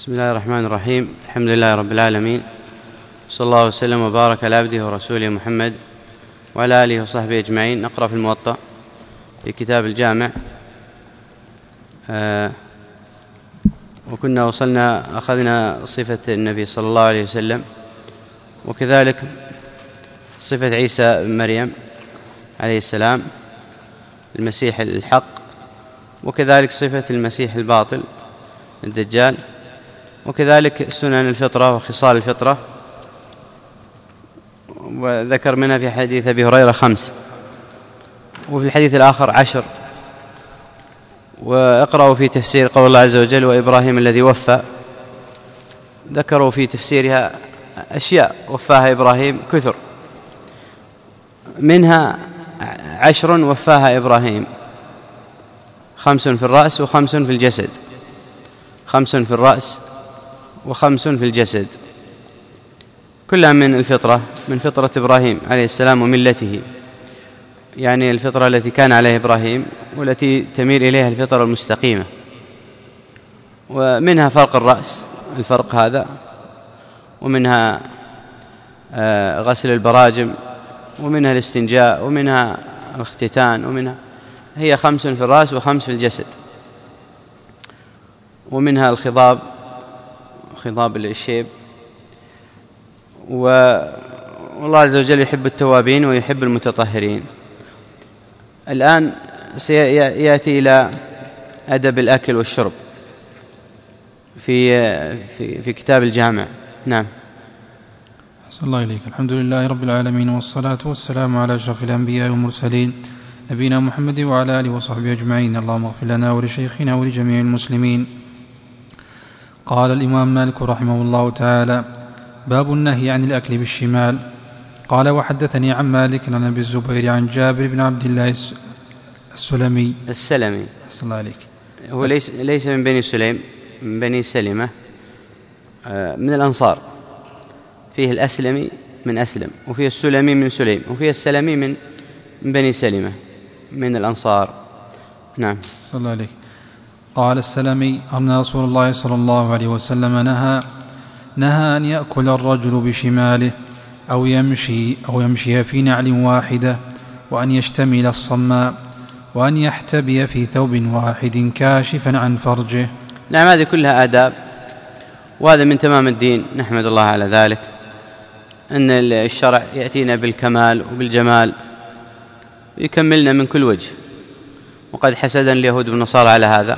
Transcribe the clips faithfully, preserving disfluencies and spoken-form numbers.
بسم الله الرحمن الرحيم. الحمد لله رب العالمين، صلى الله وسلم وبارك على عبده ورسوله محمد وعلى آله وصحبه أجمعين. نقرأ في الموطأ في كتاب الجامع، آه وكنا وصلنا أخذنا صفة النبي صلى الله عليه وسلم، وكذلك صفة عيسى بن مريم عليه السلام المسيح الحق، وكذلك صفة المسيح الباطل الدجال، وكذلك سنن الفطرة وخصال الفطرة، وذكر منها في حديث أبي هريرة خمس، وفي الحديث الآخر عشر. واقرأوا في تفسير قول الله عز وجل وإبراهيم الذي وفى، ذكروا في تفسيرها أشياء وفاها إبراهيم كثر، منها عشر وفاها إبراهيم: خمس في الرأس وخمس في الجسد، خمس في الرأس وخمس في الجسد، كلها من الفطرة، من فطرة إبراهيم عليه السلام وملته، يعني الفطرة التي كان عليها إبراهيم والتي تميل إليها الفطرة المستقيمة. ومنها فرق الرأس، الفرق هذا، ومنها غسل البراجم، ومنها الاستنجاء، ومنها الاختتان، ومنها هي خمس في الرأس وخمس في الجسد، ومنها الخضاب، خضاب الشيب. والله عز وجل يحب التوابين ويحب المتطهرين. الآن سيأتي إلى أدب الأكل والشرب في في في كتاب الجامع. نعم. صلى الله عليك. الحمد لله رب العالمين، والصلاة والسلام على أشرف الأنبياء والمرسلين نبينا محمد وعلى آله وصحبه أجمعين. اللهم اغفر لنا ولشيخنا ولجميع المسلمين. قال الإمام مالك رحمه الله تعالى: باب النهي عن الأكل بالشمال. قال: وحدثني عن مالك عن أبي الزبير عن جابر بن عبد الله السلمي السلمي صلى الله عليك. هو ليس ليس من بني سليم، من بني سلمة، من الأنصار. فيه الأسلمي من أسلم، وفيه السلمي من سليم، وفيه السلمي من بني سلمة من الأنصار. نعم. صلى الله عليك. قال السلمي: أن رسول الله صلى الله عليه وسلم نهى نهى أن يأكل الرجل بشماله أو يمشي أو يمشي في نعل واحدة، وأن يشتمل الصماء، وأن يحتبي في ثوب واحد كاشفا عن فرجه. نعم، هذه كلها آداب، وهذا من تمام الدين، نحمد الله على ذلك، أن الشرع يأتينا بالكمال وبالجمال، يكملنا من كل وجه. وقد حسدنا اليهود والنصارى على هذا،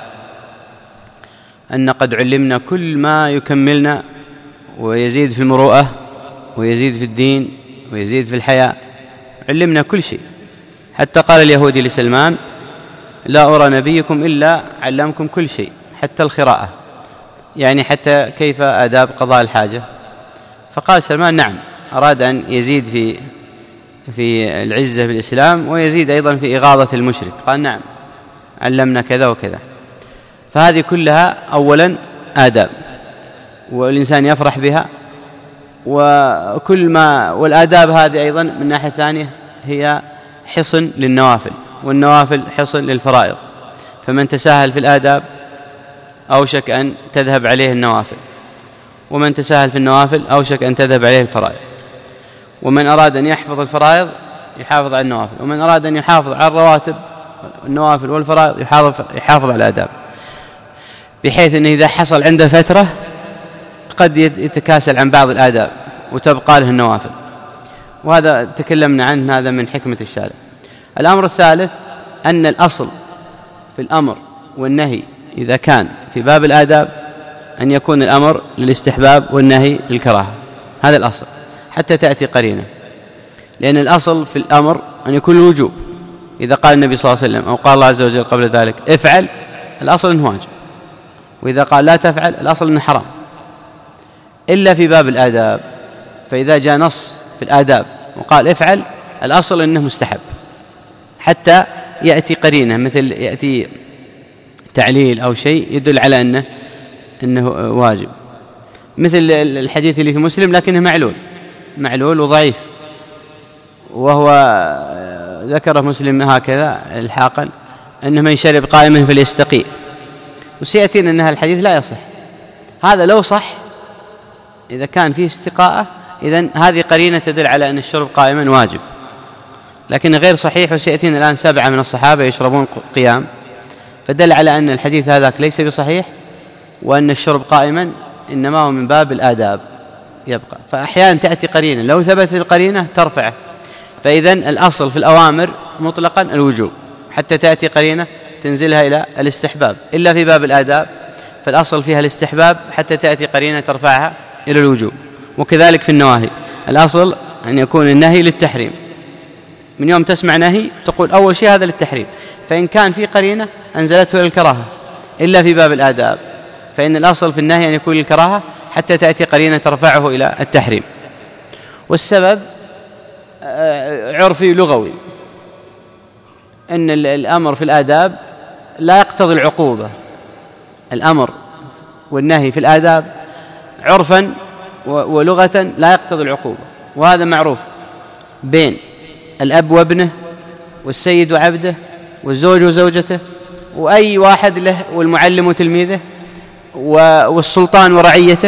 أن قد علمنا كل ما يكملنا ويزيد في المروءة ويزيد في الدين ويزيد في الحياة، علمنا كل شيء. حتى قال اليهودي لسلمان: لا أرى نبيكم إلا علمكم كل شيء، حتى الخراءة، يعني حتى كيف آداب قضاء الحاجة. فقال سلمان: نعم، أراد أن يزيد في في العزة في الإسلام، ويزيد أيضا في إغاظة المشرك. قال: نعم، علمنا كذا وكذا. فهذه كلها أولا آداب، والإنسان يفرح بها، وكل ما والآداب هذه أيضا من ناحية ثانية هي حصن للنوافل، والنوافل حصن للفرائض. فمن تساهل في الآداب أوشك أن تذهب عليه النوافل، ومن تساهل في النوافل أوشك أن تذهب عليه الفرائض. ومن أراد أن يحفظ الفرائض يحافظ على النوافل، ومن أراد أن يحافظ على الرواتب النوافل والفرائض يحافظ, يحافظ على الآداب، بحيث أنه إذا حصل عنده فترة قد يتكاسل عن بعض الآداب وتبقى له النوافل. وهذا تكلمنا عنه، هذا من حكمة الشارع. الأمر الثالث أن الأصل في الأمر والنهي إذا كان في باب الآداب أن يكون الأمر للاستحباب والنهي للكراهة، هذا الأصل، حتى تأتي قرينة. لأن الأصل في الأمر أن يكون الوجوب، إذا قال النبي صلى الله عليه وسلم أو قال الله عز وجل قبل ذلك افعل، الأصل أنه واجب، وإذا قال لا تفعل الأصل أنه حرام، إلا في باب الآداب. فإذا جاء نص في الآداب وقال افعل، الأصل أنه مستحب، حتى يأتي قرينة، مثل يأتي تعليل أو شيء يدل على أنه, إنه واجب، مثل الحديث اللي في مسلم لكنه معلول معلول وضعيف، وهو ذكره مسلم هكذا الحاقا: أنه من شرب قائما فليستقي. وسيأتينا أن الحديث لا يصح، هذا لو صح، إذا كان فيه استقاءة، إذن هذه قرينة تدل على أن الشرب قائما واجب، لكن غير صحيح. وسيأتينا الآن سبعة من الصحابة يشربون قيام، فدل على أن الحديث هذاك ليس بصحيح، وأن الشرب قائما إنما هو من باب الآداب يبقى. فأحيانا تأتي قرينة لو ثبتت القرينة ترفعه، فإذن الأصل في الأوامر مطلقا الوجوب، حتى تأتي قرينة تنزلها إلى الاستحباب، إلا في باب الآداب فالأصل فيها الاستحباب حتى تأتي قرينة ترفعها إلى الوجوب. وكذلك في النواهي الأصل أن يكون النهي للتحريم، من يوم تسمع نهي تقول أول شيء هذا للتحريم، فإن كان في قرينة أنزلته للكراهة، إلا في باب الآداب فإن الأصل في النهي أن يكون للكراهة حتى تأتي قرينة ترفعه إلى التحريم. والسبب عرفي لغوي، أن الأمر في الآداب لا يقتضي العقوبة، الأمر والنهي في الآداب عرفا ولغة لا يقتضي العقوبة، وهذا معروف بين الأب وابنه والسيد وعبده والزوج وزوجته وأي واحد له، والمعلم وتلميذه والسلطان ورعيته،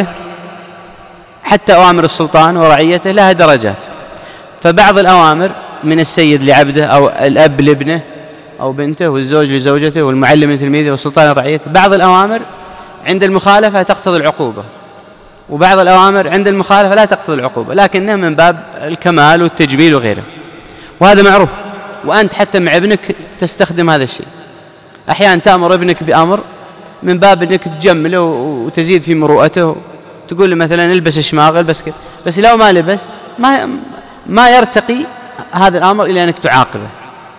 حتى أوامر السلطان ورعيته لها درجات. فبعض الأوامر من السيد لعبده أو الأب لابنه أو بنته والزوج لزوجته والمعلم لتلميذه والسلطان لرعيته، بعض الأوامر عند المخالفة تقتضي العقوبة، وبعض الأوامر عند المخالفة لا تقتضي العقوبة، لكنها من باب الكمال والتجميل وغيره، وهذا معروف. وأنت حتى مع ابنك تستخدم هذا الشيء، أحيانا تأمر ابنك بأمر من باب أنك تجمله وتزيد في مروءته، تقول له مثلا البس شماغ البس كذا، بس لو ما لبس ما ما يرتقي هذا الأمر إلى أنك تعاقبه.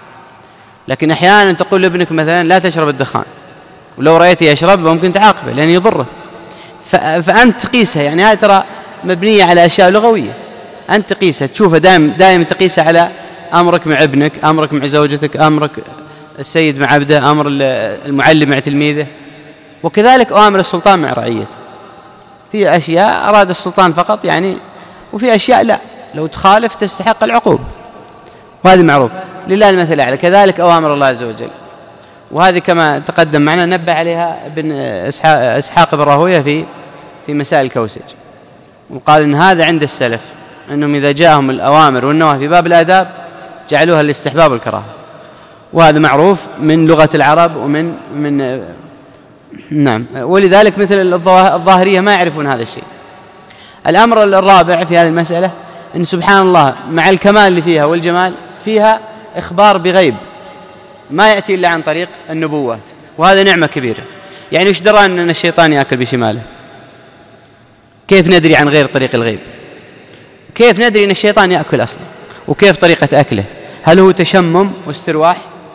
لكن أحيانا تقول لابنك مثلا لا تشرب الدخان، ولو رأيته يشرب ممكن تعاقبه لأن يضره، فأنت تقيسها، يعني هذه ترى مبنية على أشياء لغوية، أنت تقيسها تشوفها دائما دائما تقيسها على أمرك مع ابنك، أمرك مع زوجتك، أمرك السيد مع عبده، أمر المعلم مع تلميذه، وكذلك أوامر السلطان مع رعيته. في أشياء أراد السلطان فقط يعني، وفي أشياء لا، لو تخالف تستحق العقوبة، وهذا معروف لله المثل الأعلى. كذلك أوامر الله عز وجل، وهذه كما تقدم معنا نبه عليها ابن إسحاق بن راهويه في في مسائل الكوسج، وقال إن هذا عند السلف أنهم إذا جاءهم الأوامر والنواهي في باب الآداب جعلوها الاستحباب والكراهة، وهذا معروف من لغة العرب ومن من نعم. ولذلك مثل الظاهرية ما يعرفون هذا الشيء. الأمر الرابع في هذه المسألة أن سبحان الله مع الكمال اللي فيها والجمال فيها إخبار بغيب ما يأتي إلا عن طريق النبوات، وهذا نعمة كبيرة. يعني وش درى أن الشيطان يأكل بشماله؟ كيف ندري عن غير طريق الغيب؟ كيف ندري أن الشيطان يأكل أصلا؟ وكيف طريقة أكله؟ هل هو تشمم واسترواح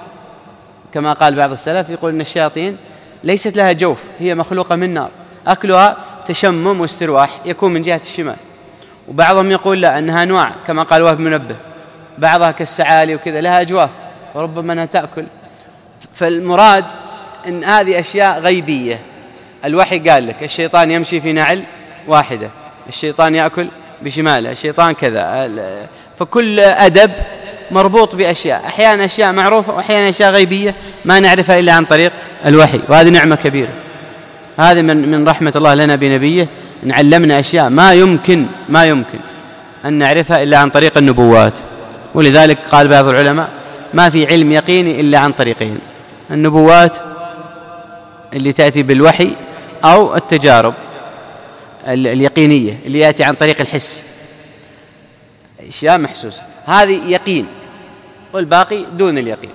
كما قال بعض السلف؟ يقول أن الشياطين ليست لها جوف، هي مخلوقة من نار، أكلها تشمم واسترواح يكون من جهة الشمال. وبعضهم يقول لا، أنها أنواع كما قال وهب منبه، بعضها كالسعالي وكذا لها أجواف وربما أنها تأكل. فالمراد أن هذه أشياء غيبية. الوحي قال لك الشيطان يمشي في نعل واحدة، الشيطان يأكل بشماله، الشيطان كذا. فكل أدب مربوط بأشياء، أحيانا أشياء معروفة وأحيانا أشياء غيبية ما نعرفها إلا عن طريق الوحي، وهذه نعمة كبيرة. هذه من من رحمة الله لنا بنبيه، أن علمنا أشياء ما يمكن ما يمكن أن نعرفها إلا عن طريق النبوات. ولذلك قال بعض العلماء ما في علم يقيني إلا عن طريقين: النبوات اللي تأتي بالوحي، أو التجارب اليقينية اللي يأتي عن طريق الحس، أشياء محسوسة، هذه يقين، والباقي دون اليقين.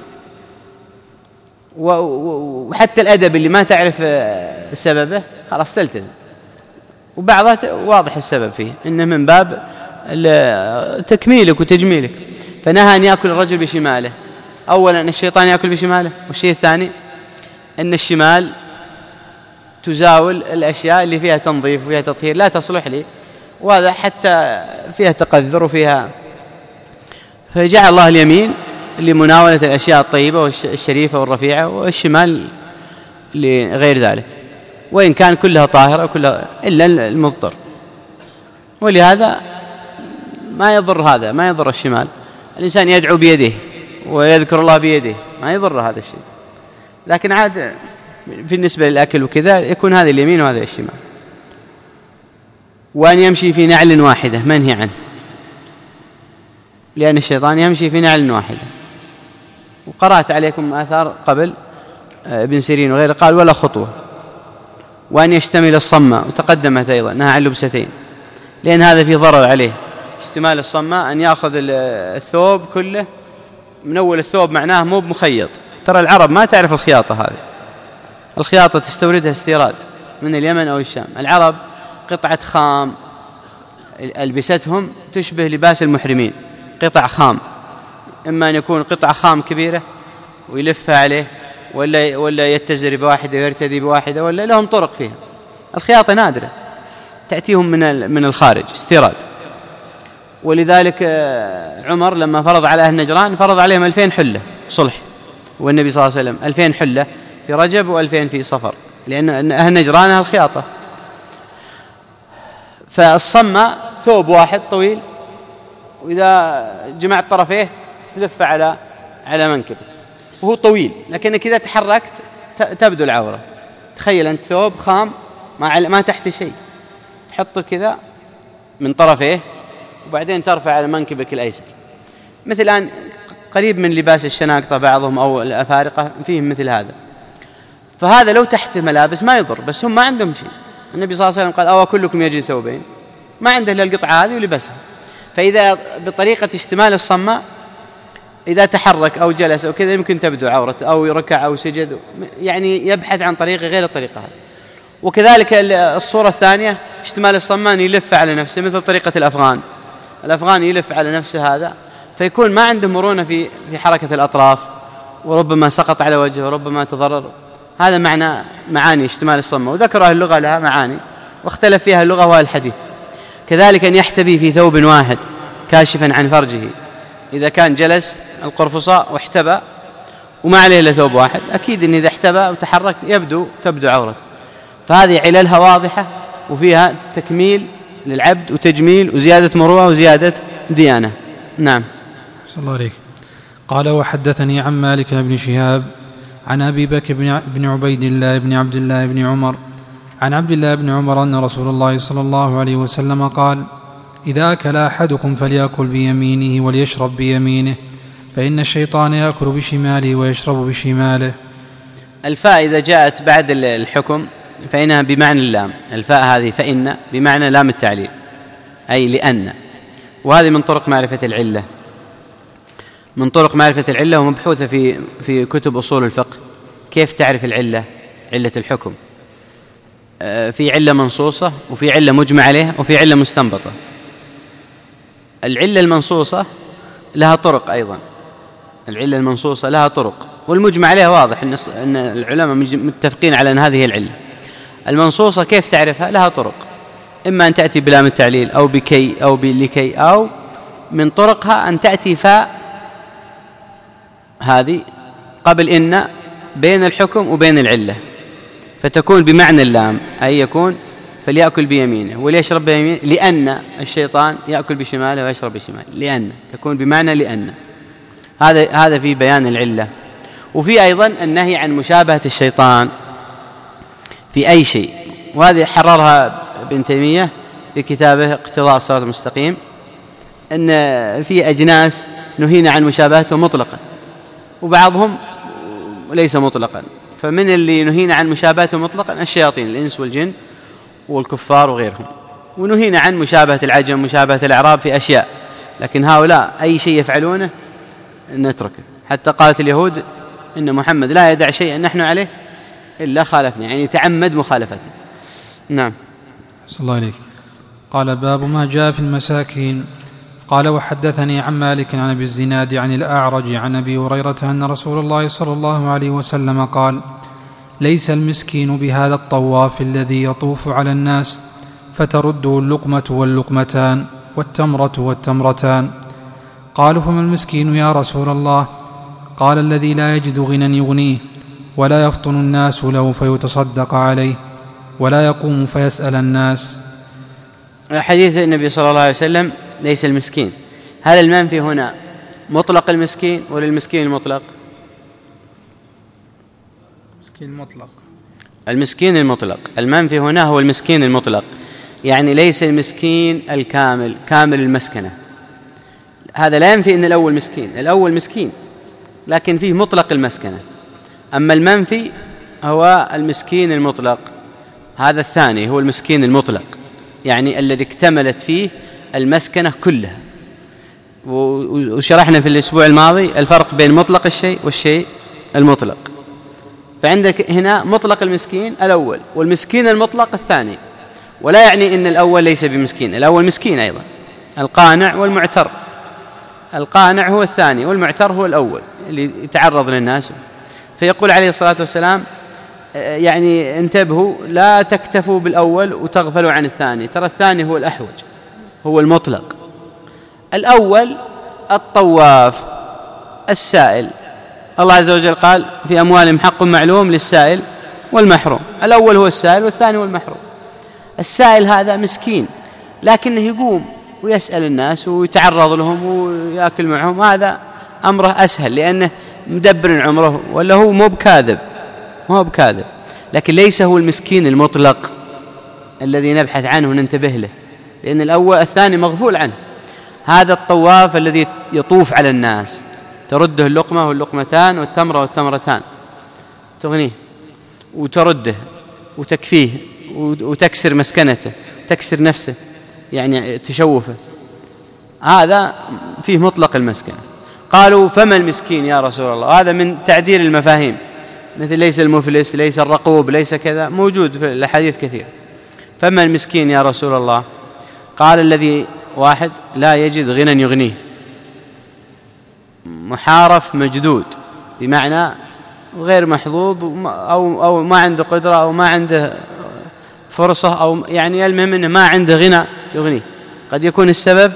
وحتى الأدب اللي ما تعرف سببه خلاص تلتزم، وبعضها واضح السبب فيه إنه من باب تكميلك وتجميلك. فنهى أن يأكل الرجل بشماله. أولا أن الشيطان يأكل بشماله، والشيء الثاني أن الشمال تزاول الأشياء اللي فيها تنظيف وفيها تطهير لا تصلح لي، وهذا حتى فيها تقذر وفيها. فجعل الله اليمين لمناولة الأشياء الطيبة والشريفة والرفيعة، والشمال لغير ذلك، وإن كان كلها طاهرة كلها إلا المضطر. ولهذا ما يضر هذا، ما يضر الشمال. الإنسان يدعو بيده ويذكر الله بيده، ما يضر هذا الشيء. لكن عاد في النسبة للأكل وكذا يكون هذا اليمين وهذا الشمال. وأن يمشي في نعل واحدة منهي عنه، لأن الشيطان يمشي في نعل واحدة. وقرأت عليكم آثار قبل ابن سيرين وغيره قال ولا خطوة. وأن يشتمل الصمة، وتقدمت أيضا نهى عن لبستين، لأن هذا في ضرر عليه. اشتمال الصمة أن يأخذ الثوب كله من أول الثوب، معناه مو بمخيط. ترى العرب ما تعرف الخياطة هذه، الخياطة تستوردها استيراد من اليمن أو الشام. العرب قطعة خام ألبستهم تشبه لباس المحرمين، قطع خام، إما أن يكون قطعة خام كبيرة ويلفها عليه، ولا ولا يتزر بواحدة ويرتدي بواحدة، ولا لهم طرق فيها. الخياطة نادرة تأتيهم من من الخارج استيراد. ولذلك عمر لما فرض على أهل نجران فرض عليهم ألفين حلة صلح، والنبي صلى الله عليه وسلم ألفين حلة في رجب وألفين في صفر، لأن أهل نجران أهل الخياطة. فالصمة ثوب واحد طويل، وإذا جمعت طرفيه تلف على على منكبك، وهو طويل، لكنك إذا تحركت تبدو العورة. تخيل أنت ثوب خام ما ما تحت شيء، تحطه كذا من طرفيه وبعدين ترفع على منكبك الأيسر، مثل الآن قريب من لباس الشناقطة بعضهم أو الأفارقة فيهم مثل هذا. فهذا لو تحت ملابس ما يضر، بس هم ما عندهم شيء. النبي صلى الله عليه وسلم قال أو كلكم يجد ثوبين، ما عنده إلا القطعة هذه ولبسها. فإذا بطريقة اشتمال الصمة إذا تحرك أو جلس أو كذا يمكن تبدو عورته، أو ركع أو سجد، يعني يبحث عن طريقة غير الطريقة هذه. وكذلك الصورة الثانية اشتمال الصمان يلف على نفسه مثل طريقة الأفغان، الأفغان يلف على نفسه هذا، فيكون ما عنده مرونة في في حركة الأطراف، وربما سقط على وجهه وربما تضرر. هذا معنى معاني اشتمال الصمة، وذكر أهل اللغة لها معاني واختلف فيها اللغة والحديث. كذلك أن يحتبي في ثوب واحد كاشفا عن فرجه، إذا كان جلس القرفصاء واحتبى وما عليه إلا ثوب واحد، أكيد أن إذا احتبى وتحرك يبدو تبدو عورته. فهذه عللها واضحة، وفيها تكميل للعبد وتجميل وزيادة مروءة وزيادة ديانة. نعم. صلى الله عليك. قال وحدثني عن مالك بن شهاب عن أبي بكر بن عبيد الله بن عبد الله بن عمر عن عبد الله بن عمر أن رسول الله صلى الله عليه وسلم قال إذا أكل أحدكم فليأكل بيمينه وليشرب بيمينه، فإن الشيطان يأكل بشماله ويشرب بشماله. الفاء إذا جاءت بعد الحكم فإنها بمعنى اللام، الفاء هذه فإن بمعنى لام التعليل، أي لأن. وهذه من طرق معرفة العلة، من طرق معرفة العلة ومبحوثة في في كتب أصول الفقه. كيف تعرف العلة؟ علة الحكم في علة منصوصة، وفي علة مجمع عليها، وفي علة مستنبطة. العلة المنصوصة لها طرق أيضا، العلة المنصوصة لها طرق، والمجمع عليها واضح أن العلماء متفقين على أن هذه العلة. المنصوصة كيف تعرفها؟ لها طرق، إما أن تأتي بلام التعليل أو بكي أو بلكي، أو من طرقها أن تأتي فاء هذه قبل إن بين الحكم وبين العلة، فتكون بمعنى اللام، أي يكون فليأكل بيمينه وليشرب بيمينه، لأن الشيطان يأكل بشماله ويشرب بشماله، لأن تكون بمعنى لأن. هذا هذا في بيان العلة. وفي أيضا النهي عن مشابهة الشيطان في أي شيء، وهذه حررها ابن تيمية في كتابه اقتضاء الصراط المستقيم، أن في أجناس نهينا عن مشابهته مطلقا، وبعضهم ليس مطلقا. فمن اللي نهينا عن مشابهته مطلقا الشياطين، الإنس والجن والكفار وغيرهم. ونهينا عن مشابهة العجم، مشابهة الأعراب في أشياء، لكن هؤلاء أي شيء يفعلونه نتركه. حتى قالت اليهود إن محمد لا يدع شيئا نحن عليه إلا خالفنا، يعني تعمد مخالفته. نعم. صلى الله عليك. قال باب ما جاء في المساكين. قال وحدثني عن مالك عن أبي الزناد عن الأعرج عن أبي هريرة أن رسول الله صلى الله عليه وسلم قال ليس المسكين بهذا الطواف الذي يطوف على الناس فترده اللقمة واللقمتان والتمرة والتمرتان. قالوا فما المسكين يا رسول الله؟ قال الذي لا يجد غنى يغنيه، ولا يفطن الناس له فيتصدق عليه، ولا يقوم فيسأل الناس. حديث النبي صلى الله عليه وسلم ليس المسكين، هل المنفي هنا مطلق المسكين ولا المسكين المطلق؟ المسكين المطلق. المسكين المطلق. المنفي هنا هو المسكين المطلق، يعني ليس المسكين الكامل كامل المسكنة. هذا لا ينفي أن الأول مسكين، الأول مسكين لكن فيه مطلق المسكنة. أما المنفي هو المسكين المطلق، هذا الثاني هو المسكين المطلق، يعني الذي اكتملت فيه المسكنة كلها. وشرحنا في الأسبوع الماضي الفرق بين مطلق الشيء والشيء المطلق. فعندك هنا مطلق المسكين الأول، والمسكين المطلق الثاني. ولا يعني أن الأول ليس بمسكين، الأول مسكين أيضا، القانع والمعتر. القانع هو الثاني والمعتر هو الأول اللي يتعرض للناس. فيقول عليه الصلاة والسلام يعني انتبهوا لا تكتفوا بالأول وتغفلوا عن الثاني، ترى الثاني هو الأحوج، هو المطلق. الأول الطواف السائل، الله عز وجل قال في أموالهم حق معلوم للسائل والمحروم. الأول هو السائل والثاني هو المحروم. السائل هذا مسكين لكنه يقوم ويسأل الناس ويتعرض لهم ويأكل معهم، هذا أمره أسهل لأنه مدبر عمره، ولا هو مو بكاذب، مو بكاذب. لكن ليس هو المسكين المطلق الذي نبحث عنه وننتبه له، لأن الأول الثاني مغفول عنه. هذا الطواف الذي يطوف على الناس، ترده اللقمة واللقمتان والتمرة والتمرتان، تغنيه وترده وتكفيه وتكسر مسكنته، تكسر نفسه يعني تشوفه، هذا فيه مطلق المسكنة. قالوا فما المسكين يا رسول الله؟ هذا من تعديل المفاهيم، مثل ليس المفلس، ليس الرقوب، ليس كذا، موجود في الحديث كثير. فما المسكين يا رسول الله؟ قال الذي واحد لا يجد غنى يغنيه، محارف مجدود، بمعنى غير محظوظ أو, أو ما عنده قدرة أو ما عنده فرصة، أو يعني المهم أنه ما عنده غنى يغنيه. قد يكون السبب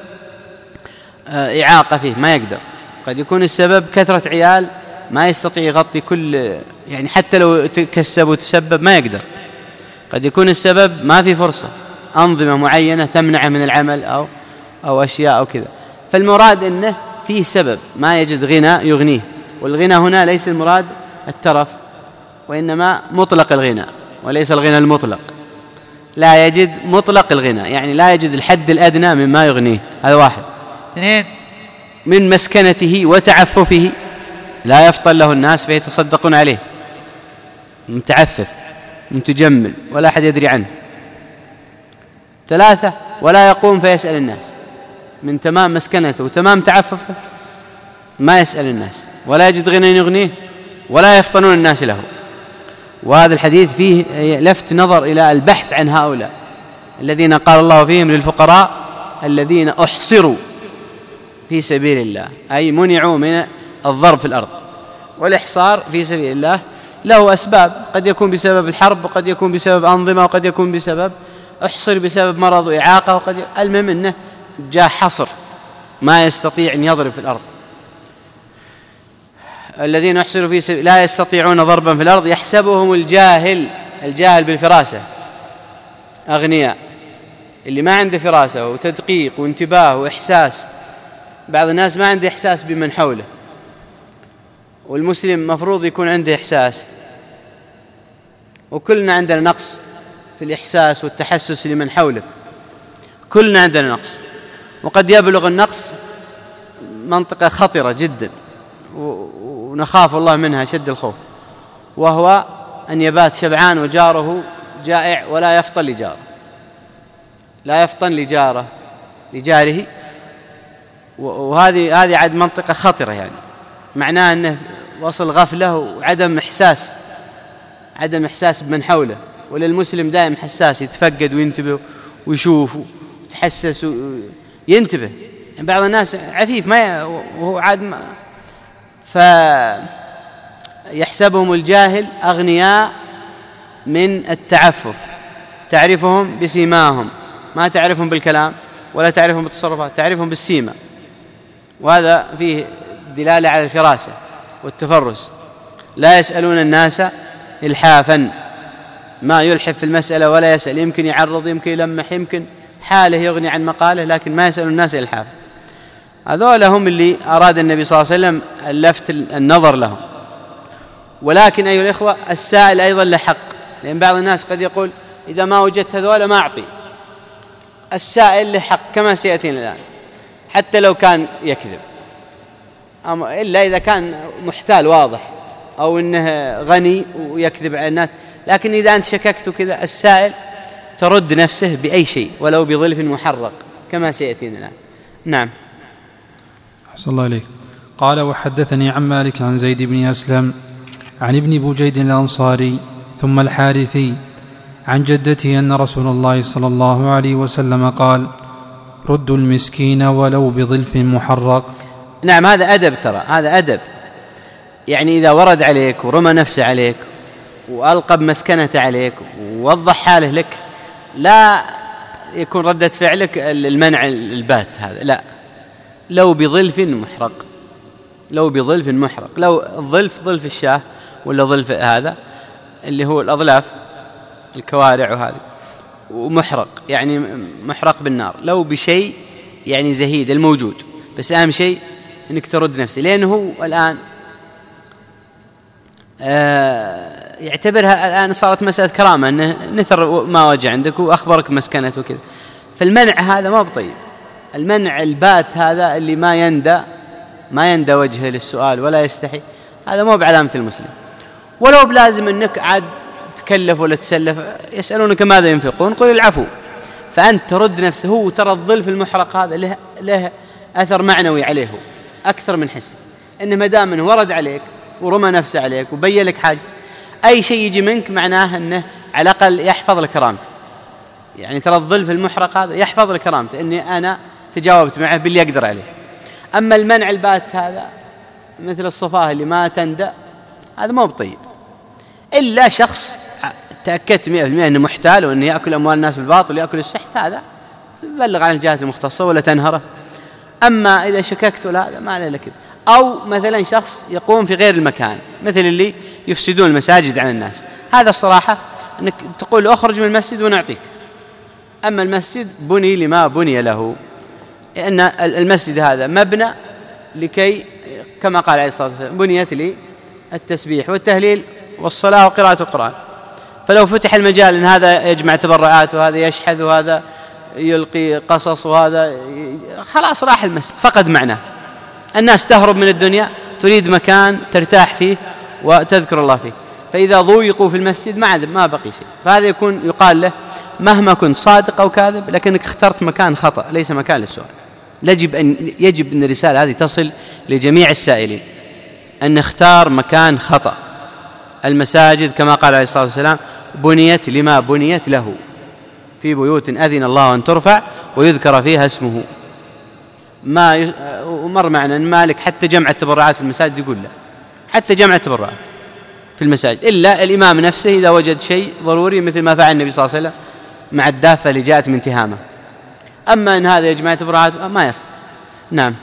إعاقة فيه ما يقدر، قد يكون السبب كثرة عيال ما يستطيع يغطي كل، يعني حتى لو تكسب وتسبب ما يقدر. قد يكون السبب ما في فرصة، أنظمة معينة تمنعه من العمل أو, أو أشياء أو كذا. فالمراد أنه فيه سبب ما يجد غنى يغنيه. والغنى هنا ليس المراد الترف، وإنما مطلق الغنى وليس الغنى المطلق. لا يجد مطلق الغنى، يعني لا يجد الحد الأدنى مما يغنيه، هذا واحد. اثنين، من مسكنته وتعففه، لا يفطن له الناس فيتصدقون عليه، متعفف متجمل ولا أحد يدري عنه. ثلاثة، ولا يقوم فيسأل الناس، من تمام مسكنته وتمام تعففه ما يسأل الناس ولا يجد غنى يغنيه ولا يفطنون الناس له. وهذا الحديث فيه لفت نظر إلى البحث عن هؤلاء الذين قال الله فيهم للفقراء الذين أحصروا في سبيل الله، أي منعوا من الضرب في الأرض. والإحصار في سبيل الله له أسباب، قد يكون بسبب الحرب، وقد يكون بسبب أنظمة، وقد يكون بسبب أحصر بسبب مرض وإعاقة، وقد ي... المهم أنه جاء حصر ما يستطيع أن يضرب في الأرض. الذين أحصروا في سبيل لا يستطيعون ضربا في الأرض يحسبهم الجاهل، الجاهل بالفراسة، أغنياء، اللي ما عنده فراسة وتدقيق وانتباه وإحساس. بعض الناس ما عنده إحساس بمن حوله، والمسلم مفروض يكون عنده إحساس، وكلنا عندنا نقص في الإحساس والتحسس لمن حولك، كلنا عندنا نقص. وقد يبلغ النقص منطقة خطرة جدا ونخاف الله منها شد الخوف، وهو أن يبات شبعان وجاره جائع ولا يفطن لجاره، لا يفطن لجاره لجاره وهذه هذه عاد منطقة خطرة، يعني معناه أنه وصل غفلة وعدم إحساس، عدم إحساس بمن حوله. وللمسلم دائم حساس، يتفقد وينتبه ويشوف ويتحسس وينتبه. يعني بعض الناس عفيف ما وهو عاد ما، فيحسبهم الجاهل أغنياء من التعفف، تعرفهم بسيماهم، ما تعرفهم بالكلام ولا تعرفهم بالتصرفات، تعرفهم بالسيمة. وهذا فيه دلالة على الفراسة والتفرس. لا يسألون الناس إلحافا، ما يلحف في المسألة ولا يسأل، يمكن يعرض، يمكن يلمح، يمكن حاله يغني عن مقاله، لكن ما يسأل الناس إلحافا. هذول هم اللي أراد النبي صلى الله عليه وسلم اللفت النظر لهم. ولكن أيها الإخوة السائل أيضا له حق، لأن بعض الناس قد يقول إذا ما وجدت هذول ما أعطي، السائل له حق كما سيأتينا الآن، حتى لو كان يكذب، إلا إذا كان محتال واضح أو أنه غني ويكذب على الناس. لكن إذا أنت شككت كذا، السائل ترد نفسه بأي شيء ولو بظلف محرق كما سيأتينا الآن. نعم. أحسن الله إليك. قال: وحدثني عن مالك عن زيد بن أسلم عن ابن بجيد الأنصاري ثم الحارثي عن جدته أن رسول الله صلى الله عليه وسلم قال: ردوا المسكين ولو بظلف محرق. نعم، هذا أدب، ترى هذا أدب. يعني إذا ورد عليك ورمى نفسه عليك وألقى بمسكنته عليك ووضح حاله لك، لا يكون ردة فعلك المنع البات هذا، لا، لو بظلف محرق، لو بظلف محرق. لو الظلف ظلف الشاه ولا ظلف هذا اللي هو الأظلاف الكوارع وهذه، ومحرق يعني محرق بالنار. لو بشيء يعني زهيد الموجود، بس أهم شيء أنك ترد نفسه، لأنه هو الآن آه يعتبرها الآن صارت مسألة كرامة، أنه نثر ما وجه عندك وأخبرك مسكنته وكذا. فالمنع هذا ما بطيب، المنع البات هذا اللي ما يندى ما يندى وجهه للسؤال ولا يستحي، هذا مو بعلامة المسلم. ولو بلازم أنك عاد تكلف ولا تسلف، يسألونك ماذا ينفقون قل العفو، فأنت ترد نفسه. هو ترى الظلف المحرق هذا له, له أثر معنوي عليه أكثر من حسي، إنه مدام أنه ورد عليك ورمى نفسه عليك وبين لك حاجة، أي شيء يجي منك معناه أنه على الأقل يحفظ لك كرامته. يعني ترى الظلف المحرق هذا يحفظ لك كرامته، إني أنا تجاوبت معه باللي يقدر عليه. أما المنع البات هذا مثل الصفاه اللي ما تندى، هذا مو بطيب، إلا شخص تأكدت مئة بالمئة أنه محتال وأنه يأكل أموال الناس بالباطل ويأكل السحت، هذا تبلغ عن الجهات المختصة ولا تنهره. أما إذا شككت ولا هذا ما له لك. أو مثلا شخص يقوم في غير المكان، مثل اللي يفسدون المساجد عن الناس، هذا الصراحة أنك تقول أخرج من المسجد ونعطيك. أما المسجد بني لما بني له، لأن المسجد هذا مبنى لكي كما قال عليه الصلاة والسلام بنيت لي التسبيح والتهليل والصلاة وقراءة القرآن. فلو فتح المجال أن هذا يجمع تبرعات وهذا يشحذ وهذا يلقي قصص وهذا، خلاص راح المسجد، فقد معناه. الناس تهرب من الدنيا، تريد مكان ترتاح فيه وتذكر الله فيه، فإذا ضيقوا في المسجد ما ما بقي شيء. فهذا يكون يقال له مهما كنت صادق أو كاذب، لكنك اخترت مكان خطأ ليس مكان للسؤال. يجب أن يجب أن الرسالة هذه تصل لجميع السائلين، أن نختار مكان خطأ. المساجد كما قال عليه الصلاة والسلام بنيت لما بنيت له، في بيوت أذن الله أن ترفع ويذكر فيها اسمه. ما ي... ومر معنا أن مالك حتى جمع التبرعات في المساجد يقول لا، حتى جمع التبرعات في المساجد، إلا الإمام نفسه إذا وجد شيء ضروري، مثل ما فعل النبي صلى الله عليه وسلم مع الدافة اللي جاءت من تهامة. أما أن هذا يجمع التبرعات ما يصل. نعم.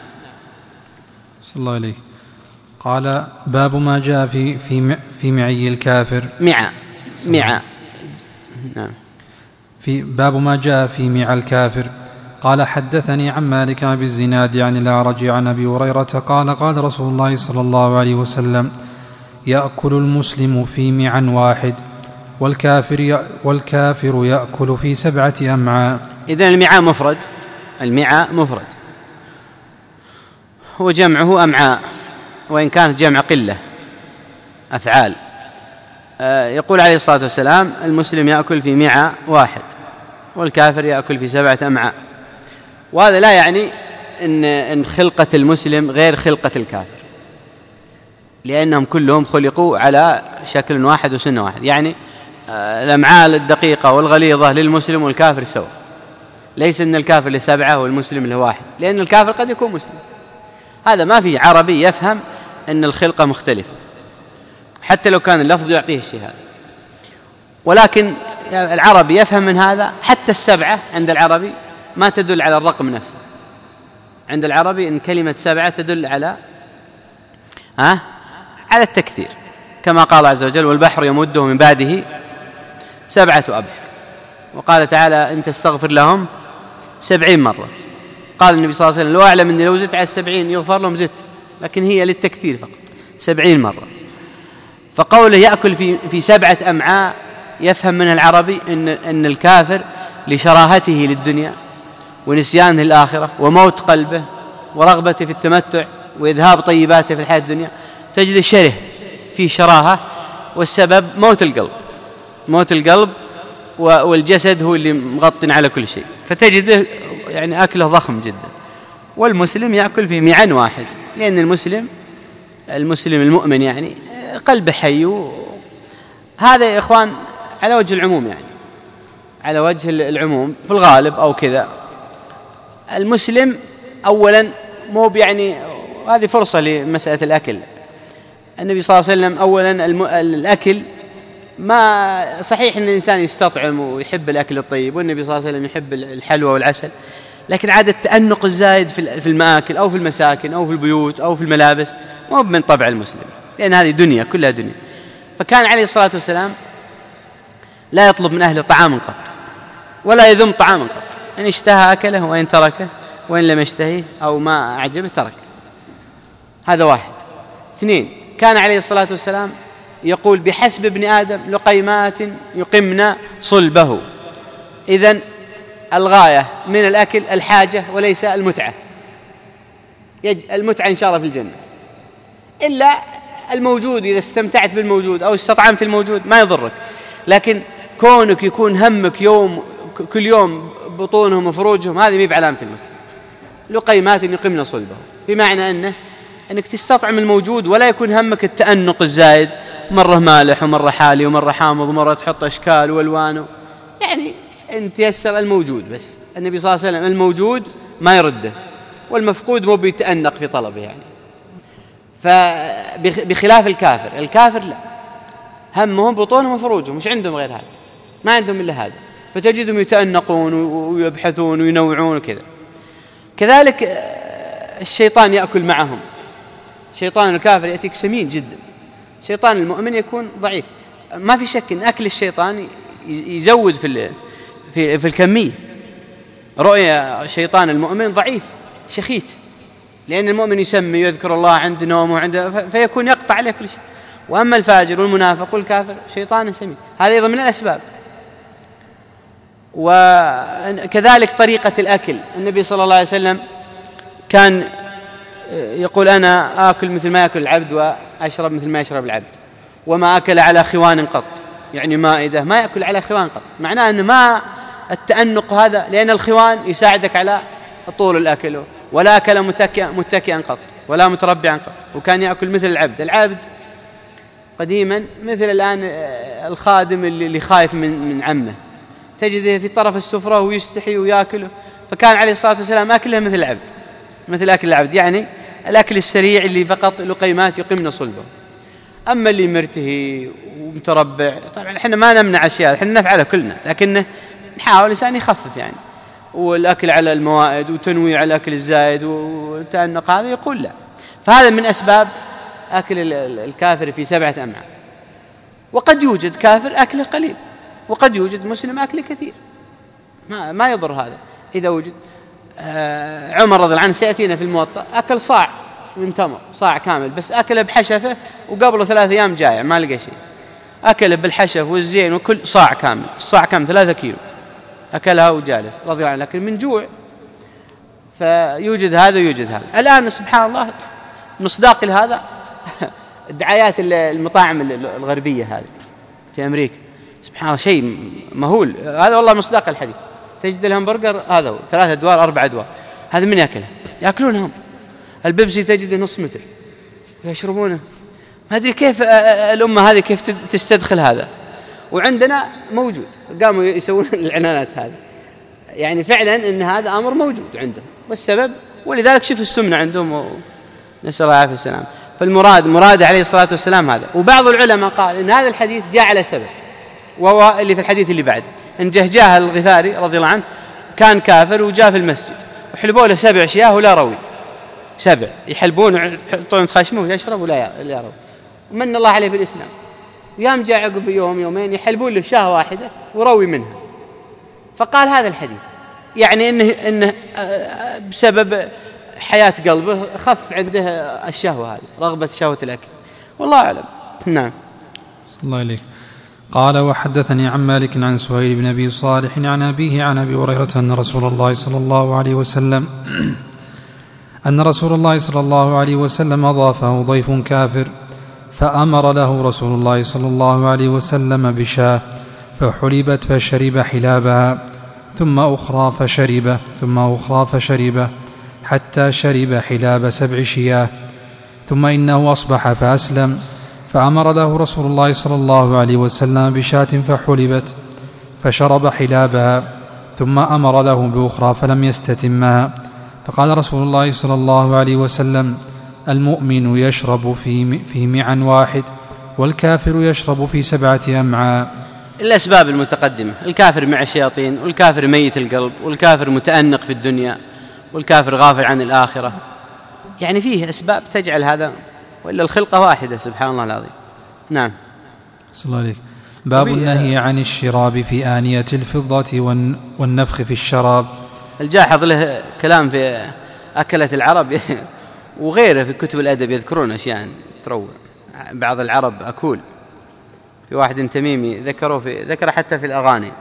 صلى الله عليه. قال: باب ما جاء في في في معي الكافر. معا معا نعم. في باب ما جاء في معي الكافر. قال: حدثني عن مالك بن الزناد عن الأعرج عن أبي هريرة قال: قال رسول الله صلى الله عليه وسلم: يأكل المسلم في معا واحد والكافر والكافر يأكل في سبعة أمعاء. إذن المعاء مفرد، المعاء مفرد وجمعه أمعاء، وإن كانت جمع قلة أفعال. يقول عليه الصلاة والسلام: المسلم يأكل في معاء واحد والكافر يأكل في سبعة أمعاء. وهذا لا يعني إن, إن خلقة المسلم غير خلقة الكافر، لأنهم كلهم خلقوا على شكل واحد وسنة واحد. يعني الأمعاء الدقيقة والغليظة للمسلم والكافر سوا، ليس أن الكافر لسبعة والمسلم لواحد، لأن الكافر قد يكون مسلم. هذا ما في عربي يفهم أن الخلقة مختلفة، حتى لو كان اللفظ يعطيه الشيء هذا. ولكن العربي يفهم من هذا حتى السبعة عند العربي ما تدل على الرقم نفسه. عند العربي إن كلمة سبعة تدل على ها على التكثير، كما قال عز وجل: والبحر يمده من بعده سبعة أبحر. وقال تعالى: إن تستغفر لهم سبعين مرة. قال النبي صلى الله عليه وسلم: لو أعلم أني لو زدت على السبعين يغفر لهم زدت، لكن هي للتكثير فقط، سبعين مرة. فقوله يأكل في, في سبعة أمعاء يفهم منها العربي إن, إن الكافر لشراهته للدنيا ونسيانه الآخرة وموت قلبه ورغبته في التمتع وإذهاب طيباته في الحياة الدنيا، تجد شره فيه شراهة، والسبب موت القلب. موت القلب والجسد هو اللي مغطن على كل شيء، فتجده يعني أكله ضخم جدا. والمسلم يأكل في ميعان واحد، لأن المسلم المسلم المؤمن يعني قلبه حي. هذا يا إخوان على وجه العموم، يعني على وجه العموم في الغالب أو كذا. المسلم أولا مو يعني هذه فرصة لمسألة الأكل. النبي صلى الله عليه وسلم أولا الم... الأكل ما صحيح أن الإنسان يستطعم ويحب الأكل الطيب، والنبي صلى الله عليه وسلم يحب الحلوى والعسل، لكن عادة التأنق الزايد في المآكل أو في المساكن أو في البيوت أو في الملابس مو من طبع المسلم، لأن هذه دنيا كلها دنيا. فكان عليه الصلاة والسلام لا يطلب من أهله طعاما قط، ولا يذم طعاما قط، إن اشتهى أكله وإن تركه، وإن لم يشتهي أو ما أعجبه تركه. هذا واحد. اثنين، كان عليه الصلاة والسلام يقول بحسب ابن آدم لقيمات يقمن صلبه. إذن الغاية من الأكل الحاجة وليس المتعة. المتعة إن شاء الله في الجنة، إلا الموجود إذا استمتعت بالموجود أو استطعمت الموجود ما يضرك، لكن كونك يكون همك يوم كل يوم بطونهم وفروجهم، هذه مي بعلامة المسلم. لقيمات يقمن صلبه، بمعنى أنه أنك تستطعم الموجود ولا يكون همك التأنق الزايد، مرة مالح ومرة حالي ومرة حامض ومرة تحط أشكال وألوان، يعني أن تيسر الموجود بس. النبي صلى الله عليه وسلم الموجود ما يرده، والمفقود مو بيتأنق في طلبه يعني. فبخلاف الكافر، الكافر لا، همهم بطونهم وفروجهم، مش عندهم غير هذا، ما عندهم إلا هذا، فتجدهم يتأنقون ويبحثون وينوعون وكذا. كذلك الشيطان يأكل معهم. شيطان الكافر يأتيك سمين جدا، شيطان المؤمن يكون ضعيف. ما في شك أن أكل الشيطان يزود في في في الكمية. رؤيا شيطان المؤمن ضعيف شخيت، لأن المؤمن يسمي ويذكر الله عند نومه وعنده، فيكون يقطع عليه كل شيء. وأما الفاجر والمنافق والكافر شيطان سمين، هذا أيضا من الأسباب. وكذلك طريقة الأكل. النبي صلى الله عليه وسلم كان يقول أنا آكل مثل ما يأكل العبد وأشرب مثل ما يشرب العبد، وما أكل على خوان قط، يعني مائدة ما يأكل على خوان قط، معناه أن ما التأنق هذا، لأن الخوان يساعدك على طول الأكل. ولا أكل متكئا متكئا قط ولا متربعا قط، وكان يأكل مثل العبد. العبد قديما مثل الآن الخادم اللي خايف من من عمه، تجده في طرف السفرة ويستحي ويأكله. فكان عليه الصلاة والسلام أكله مثل العبد، مثل أكل العبد، يعني الأكل السريع اللي فقط لقيمات يقمن صلبه. أما اللي مرتهي ومتربع، طبعا احنا ما نمنع أشياء، احنا نفعلها كلنا، لكن نحاول الإنسان يخفف يعني. والأكل على الموائد وتنويع الأكل الزايد والتأنق هذا يقول لا. فهذا من أسباب أكل الكافر في سبعة أمعاء. وقد يوجد كافر أكله قليل، وقد يوجد مسلم أكله كثير، ما ما يضر هذا إذا وجد. آه عمر رضي الله عنه سيأتينا في الموطأ أكل صاع من تمر، صاع كامل، بس أكله بحشفه وقبله ثلاثة أيام جائع ما لقى شيء، أكله بالحشف والزين وكل صاع كامل، الصاع كامل ثلاثة كيلو أكلها وجالس رضي الله عنه، لكن من جوع. فيوجد هذا ويوجد هذا. الآن سبحان الله مصداق لهذا الدعايات المطاعم الغربية هذه في أمريكا، سبحان الله شيء مهول. هذا والله مصداق الحديث. تجد الهمبرجر هذا هو ثلاثة أدوار أربع أدوار، هذا من يأكله؟ يأكلونهم. البيبسي تجده نص متر يشربونه. ما أدري كيف الأمة هذه كيف تستدخل هذا، وعندنا موجود. قاموا يسوون الإعلانات هذه، يعني فعلا إن هذا أمر موجود عندهم، والسبب ولذلك شوف السمنة عندهم، نسأل الله العافية والسلام. فالمراد مراد عليه الصلاة والسلام هذا. وبعض العلماء قال إن هذا الحديث جاء على سبب، وهو اللي في الحديث اللي بعده، إن جهجاه الغفاري رضي الله عنه كان كافر وجاء في المسجد وحلبوا له سبع شياه ولا روي، سبع يحلبون يحطون خشمه ويشرب ولا يروي، ومن الله عليه بالإسلام. ويام جاء عقب يوم يومين يحلبون له شاه واحدة وروي منها. فقال هذا الحديث يعني إنه, إنه بسبب حياة قلبه خف عنده الشهوة هذه، رغبة شهوة الأكل، والله أعلم. نعم. صلى الله عليك. قال وحدثني عن مالك عن سهيل بن أبي صالح عن أبيه عن أبي هريرة أن رسول الله صلى الله عليه وسلم أن رسول الله صلى الله عليه وسلم أضافه ضيف كافر فأمر له رسول الله صلى الله عليه وسلم بشاة فحلبت فشرب حلابها ثم أخرى فشرب ثم أخرى فشرب حتى شرب حلاب سبع شياه ثم إنه أصبح فأسلم فأمر له رسول الله صلى الله عليه وسلم بشاة فحلبت فشرب حلابها ثم أمر له بأخرى فلم يستتمها فقال رسول الله صلى الله عليه وسلم المؤمن يشرب في في معا واحد والكافر يشرب في سبعة أمعاء. الأسباب المتقدمة: الكافر مع الشياطين، والكافر ميت القلب، والكافر متأنق في الدنيا، والكافر غافل عن الآخرة. يعني فيه أسباب تجعل هذا، وإلا الخلقة واحدة سبحان الله العظيم. نعم. صلى الله عليك. باب النهي عن الشراب في آنية الفضة والنفخ في الشراب. الجاحظ له كلام في أكلة العرب وغيره في كتب الأدب، يذكرون أشياء تروع. بعض العرب أكول، في واحد تميمي ذكروا في ذكر حتى في الأغاني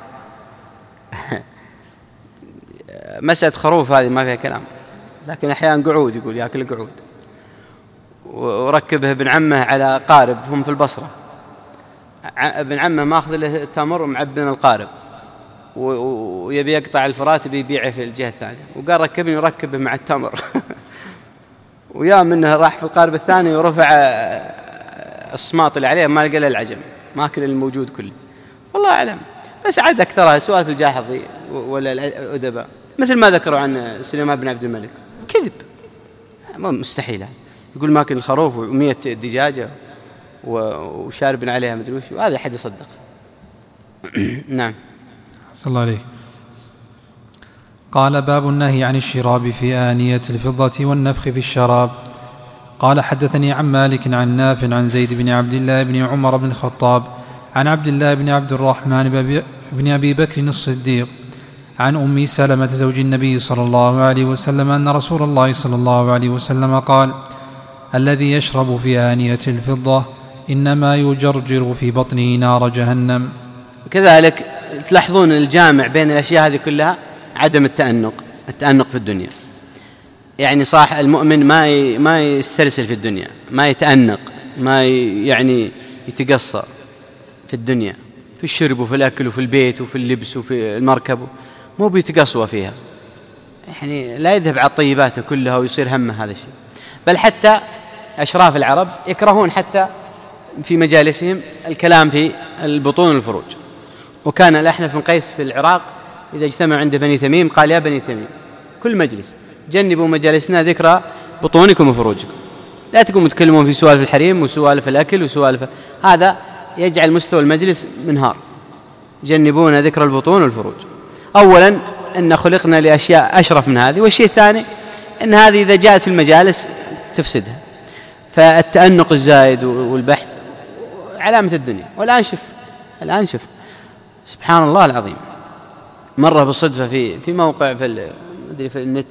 مسألة خروف هذه ما فيها كلام، لكن أحيانا قعود يقول يأكل قعود. وركبه ابن عمه على قارب، هم في البصرة، ابن عمه ماخذ له تمر ومعبي من القارب ويبي يقطع الفرات بيبيعه في الجهة الثانية، وقال ركبني وركبه مع التمر ويا منه راح في القارب الثاني ورفع الصماط اللي عليه ما لقى له العجم، ما كل الموجود كله. والله أعلم، بس عاد أكثرها سوالف الجاحظي ولا الأدباء، مثل ما ذكروا عن سليمان بن عبد الملك، كذب مستحيل. يقول ماكل الخروف ومية دجاجة وشارب عليها مدري وش، وهذا أحد يصدق. نعم. صلى الله عليه. قال باب النهي عن الشراب في آنية الفضة والنفخ في الشراب. قال حدثني عن مالك عن نافع عن زيد بن عبد الله بن عمر بن الخطاب عن عبد الله بن عبد الرحمن بن أبي بكر الصديق عن أم سلمة زوج النبي صلى الله عليه وسلم أن رسول الله صلى الله عليه وسلم قال الذي يشرب في آنية الفضة إنما يجرجر في بطنه نار جهنم. كذلك تلاحظون الجامع بين الأشياء هذه كلها عدم التأنق، التأنق في الدنيا. يعني صاح المؤمن ما ما يسترسل في الدنيا، ما يتأنق، ما يعني يتقصر في الدنيا، في الشرب وفي الأكل وفي البيت وفي اللبس وفي المركب، مو بيتقصوى فيها، يعني لا يذهب على الطيبات كلها ويصير همه هذا الشيء. بل حتى أشراف العرب يكرهون حتى في مجالسهم الكلام في البطون والفروج. وكان الأحنف بن قيس في العراق إذا اجتمع عند بني تميم قال يا بني تميم كل مجلس جنبوا مجالسنا ذكرى بطونكم وفروجكم، لا تقوموا تكلمون في سوالف الحريم وسوالف الأكل وسوالف، هذا يجعل مستوى المجلس منهار. جنبونا ذكر البطون والفروج. أولا أن خلقنا لأشياء أشرف من هذه، والشيء الثاني أن هذه إذا جاءت في المجالس تفسدها. فالتأنق الزايد والبحث علامة الدنيا. والآن شف الآن شف سبحان الله العظيم، مرة بالصدفة في في موقع في مدري في النت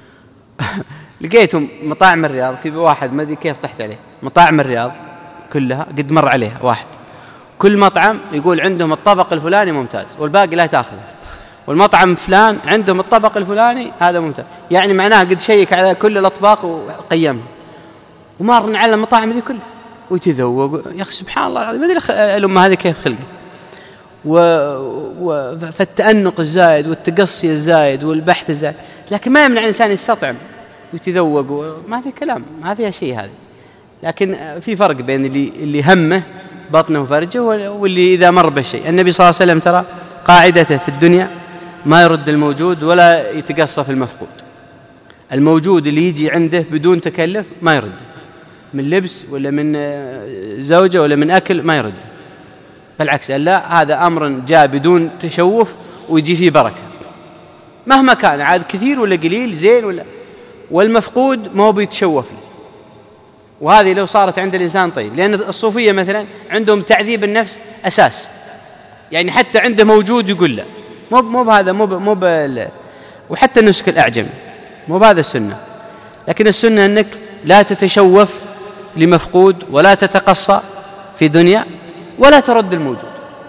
لقيتهم مطاعم الرياض، في واحد ما أدري كيف طحت عليه، مطاعم الرياض كلها قد مر عليها واحد، كل مطعم يقول عندهم الطبق الفلاني ممتاز والباقي لا تأخذه، والمطعم فلان عندهم الطبق الفلاني هذا ممتاز، يعني معناه قد شيك على كل الأطباق وقيمها، ومارن على المطاعم ذي كلها ويتذوق. يا أخي سبحان الله العظيم، ما أدري الأمة هذه كيف خلقت. و... و... فالتأنق الزايد والتقصي الزايد والبحث الزايد، لكن ما يمنع الإنسان يستطعم ويتذوق، وما في كلام، ما فيها شيء هذا. لكن في فرق بين اللي اللي همه بطنه وفرجه واللي إذا مر بالشيء. النبي صلى الله عليه وسلم ترى قاعدته في الدنيا ما يرد الموجود ولا يتقصى في المفقود. الموجود اللي يجي عنده بدون تكلف ما يرده، من لبس ولا من زوجة ولا من أكل ما يرده، بالعكس لا، هذا أمر جاء بدون تشوف ويجي فيه بركة مهما كان، عاد كثير ولا قليل، زين ولا، والمفقود ما هو بيتشوف له. وهذه لو صارت عند الإنسان طيب، لأن الصوفية مثلا عندهم تعذيب النفس أساس، يعني حتى عنده موجود يقول لا، مو مو بهذا، مو مو ب وحتى النسك الأعجمي مو بهذا السنة. لكن السنة أنك لا تتشوف لمفقود ولا تتقصى في دنيا ولا ترد الموجود،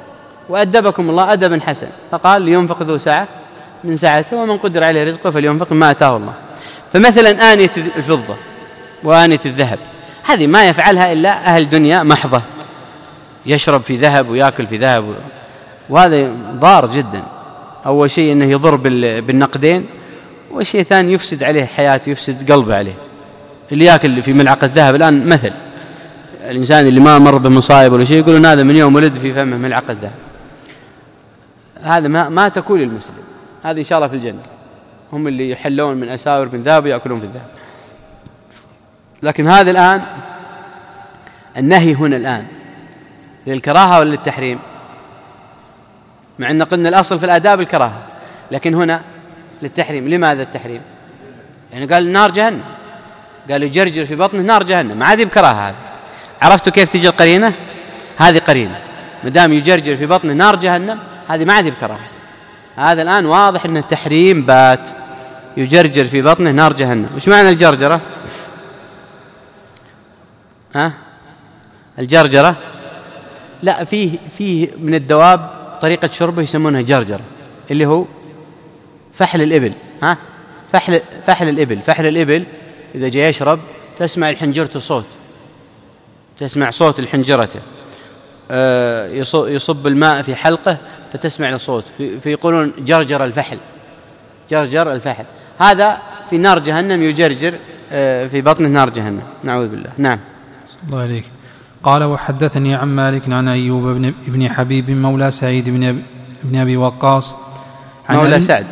وأدبكم الله أدبا حسن، فقال لينفق ذو سعة من سعته ومن قدر عليه رزقه فلينفق ما آتاه الله. فمثلا آنية الفضة وآنية الذهب هذه ما يفعلها إلا أهل دنيا محضة، يشرب في ذهب ويأكل في ذهب، وهذا ضار جدا. أول شيء أنه يضر بالنقدين، والشيء ثاني يفسد عليه حياته، يفسد قلبه عليه. اللي يأكل في ملعقة ذهب الآن مثل الإنسان اللي ما مر بمصائب ولا شيء يقولون هذا من يوم ولد في فمه ملعقة ذهب، هذا ما, ما تكون المسلم. هذه إن شاء الله في الجنة، هم اللي يحلون من أساور من ذهب ويأكلون في الذهب. لكن هذا الآن النهي هنا الآن للكراهة ولا للتحريم؟ مع أن قلنا الأصل في الآداب الكراهة، لكن هنا للتحريم. لماذا التحريم؟ يعني قال نار جهنم، قال يجرجر في بطنه نار جهنم، ما عاد بكراهة. هذا عرفتوا كيف تجي القرينة؟ هذه قرينة، مدام يجرجر في بطنه نار جهنم هذه ما عاد بكراهة. هذا الآن واضح أن التحريم بات، يجرجر في بطنه نار جهنم. وش معنى الجرجرة؟ ها؟ الجرجرة لا، فيه فيه من الدواب طريقة شربه يسمونها جرجرة، اللي هو فحل الإبل. ها؟ فحل فحل الإبل فحل الإبل إذا جاء يشرب تسمع الحنجرته صوت، تسمع صوت الحنجرته، آه يصب الماء في حلقه فتسمع الصوت، فيقولون جرجر الفحل، جرجر الفحل. هذا في نار جهنم، يجرجر آه في بطنه نار جهنم، نعوذ بالله. نعم. الله عليك. قال وحدثني عن مالك عن أيوب بن, بن حبيب مولى سعيد بن, بن أبي وقاص عن مولى سعد.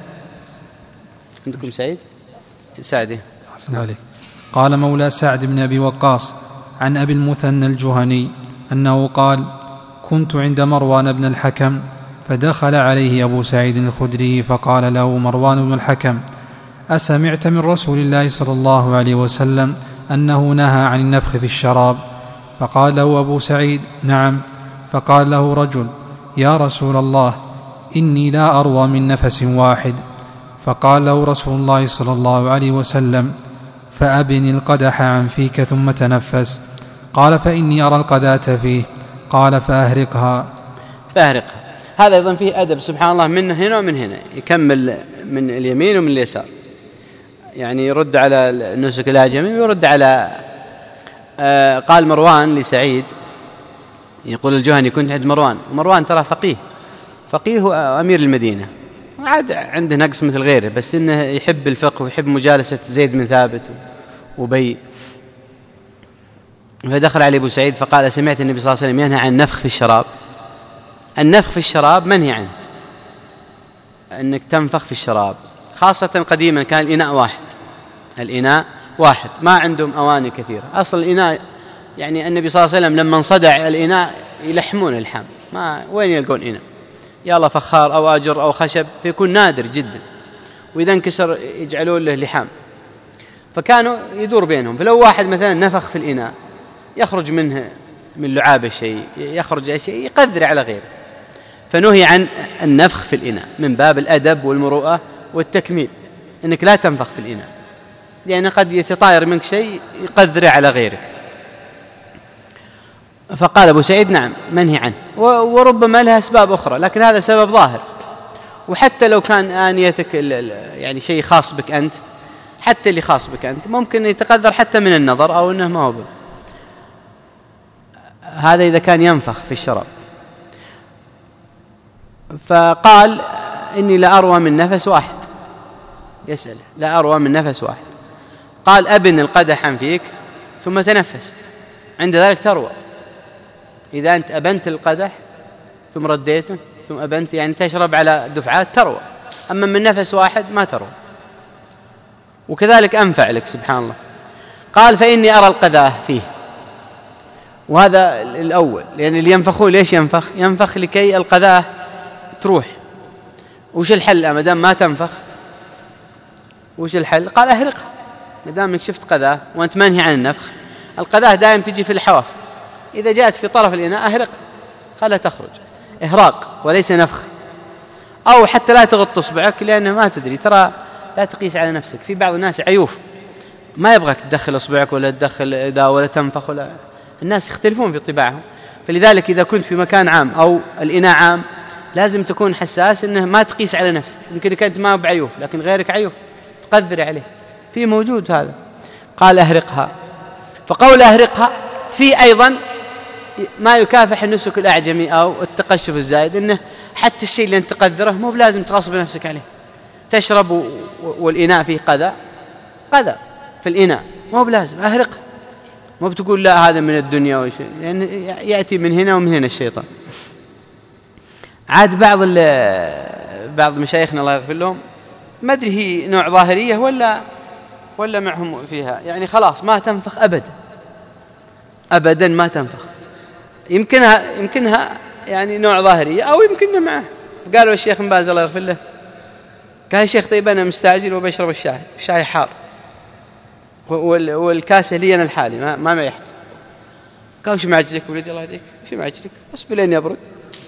عندكم سعيد؟ سعد. أحسن عليك. قال مولى سعد بن أبي وقاص عن أبي المثنى الجهني أنه قال كنت عند مروان بن الحكم فدخل عليه أبو سعيد الخدري فقال له مروان بن الحكم أسمعت من رسول الله صلى الله عليه وسلم أنه نهى عن النفخ في الشراب؟ فقال له أبو سعيد نعم. فقال له رجل يا رسول الله إني لا أروى من نفس واحد. فقال له رسول الله صلى الله عليه وسلم فأبن القدح عن فيك ثم تنفس. قال فإني أرى القذاة فيه. قال فأهرقها فأهرقها. هذا أيضا فيه أدب سبحان الله، من هنا ومن هنا، يكمل من اليمين ومن اليسار، يعني يرد على النسك الآجمي ويرد على آه قال مروان لسعيد، يقول الجهني كنت عند مروان، ومروان ترى فقيه فقيه أمير المدينة، عاد عنده نقص مثل غيره، بس إنه يحب الفقه ويحب مجالسة زيد بن ثابت وبي. فدخل عليه أبو سعيد فقال سمعت النبي صلى الله عليه وسلم ينهى عن النفخ في الشراب. النفخ في الشراب منهي عنه، أنك تنفخ في الشراب، خاصة قديما كان الإناء واحد، الإناء واحد ما عندهم أواني كثيرة. أصل الإناء يعني النبي صلى الله عليه وسلم لما انصدع الإناء يلحمون اللحام، ما وين يلقون إناء؟ يلا فخار أو أجر أو خشب، فيكون نادر جدا، وإذا انكسر يجعلون له لحام، فكانوا يدور بينهم. فلو واحد مثلا نفخ في الإناء يخرج منه من لعابه شيء، يخرج شيء يقدر على غيره، فنهي عن النفخ في الإناء من باب الأدب والمروءة والتكميل، أنك لا تنفخ في الإناء، لأن قد يتطاير منك شيء يقدر على غيرك. فقال أبو سعيد نعم منهي عنه، وربما لها أسباب أخرى، لكن هذا سبب ظاهر. وحتى لو كان آنيتك يعني شيء خاص بك أنت، حتى اللي خاص بك أنت ممكن يتقدر حتى من النظر أو أنه ما هو. هذا إذا كان ينفخ في الشراب. فقال إني لا أروى من نفس واحد، يسأل لا أروى من نفس واحد. قال أبن القدح عن فيك ثم تنفس، عند ذلك تروى. إذا أنت أبنت القدح ثم رديته ثم أبنت، يعني تشرب على دفعات تروى، أما من نفس واحد ما تروى. وكذلك أنفع لك سبحان الله. قال فإني أرى القذاة فيه، وهذا الأول، لأن اللي ينفخون ليش ينفخ؟ ينفخ لكي القذاة تروح. وش الحل ما دام ما تنفخ؟ وش الحل؟ قال أهرقها، ما دام انك شفت قذاة وأنت منهي عن النفخ. القذاة دائم تجي في الحواف، إذا جاءت في طرف الإناء أهرق، خلها تخرج، إهراق وليس نفخ. أو حتى لا تغط إصبعك، لأنه ما تدري، ترى لا تقيس على نفسك. في بعض الناس عيوف ما يبغاك تدخل إصبعك ولا تدخل إذا ولا تنفخ، ولا الناس يختلفون في طباعهم، فلذلك إذا كنت في مكان عام أو الإناء عام لازم تكون حساس إنه ما تقيس على نفسك. يمكن كنت ما بعيوف لكن غيرك عيوف تقدر عليه، في موجود هذا. قال أهرقها، فقول أهرقها في أيضا ما يكافح النسك الأعجمي أو التقشف الزائد، إنه حتى الشيء اللي أنت تقدره مو بلازم تغصب نفسك عليه. تشرب والإناء فيه قذى قذى في الإناء مو بلازم أهرقها، مو بتقول لا هذا من الدنيا وشيء، لأن يعني يأتي من هنا ومن هنا الشيطان. عاد بعض بعض مشايخنا الله يغفر لهم ما أدري هي نوع ظاهرية ولا ولا معهم فيها، يعني خلاص ما تنفخ أبدا أبدا ما تنفخ. يمكنها يمكنها يعني نوع ظاهرية أو يمكنها معه. قالوا الشيخ بن باز الله يغفر له، قال الشيخ طيب أنا مستعجل وبشرب الشاي، الشاي حار والكاسة لي أنا الحالي ما ما معي أحد. قال وش معجلك ولدي الله يهديك، وش معجلك أصبر لين يبرد.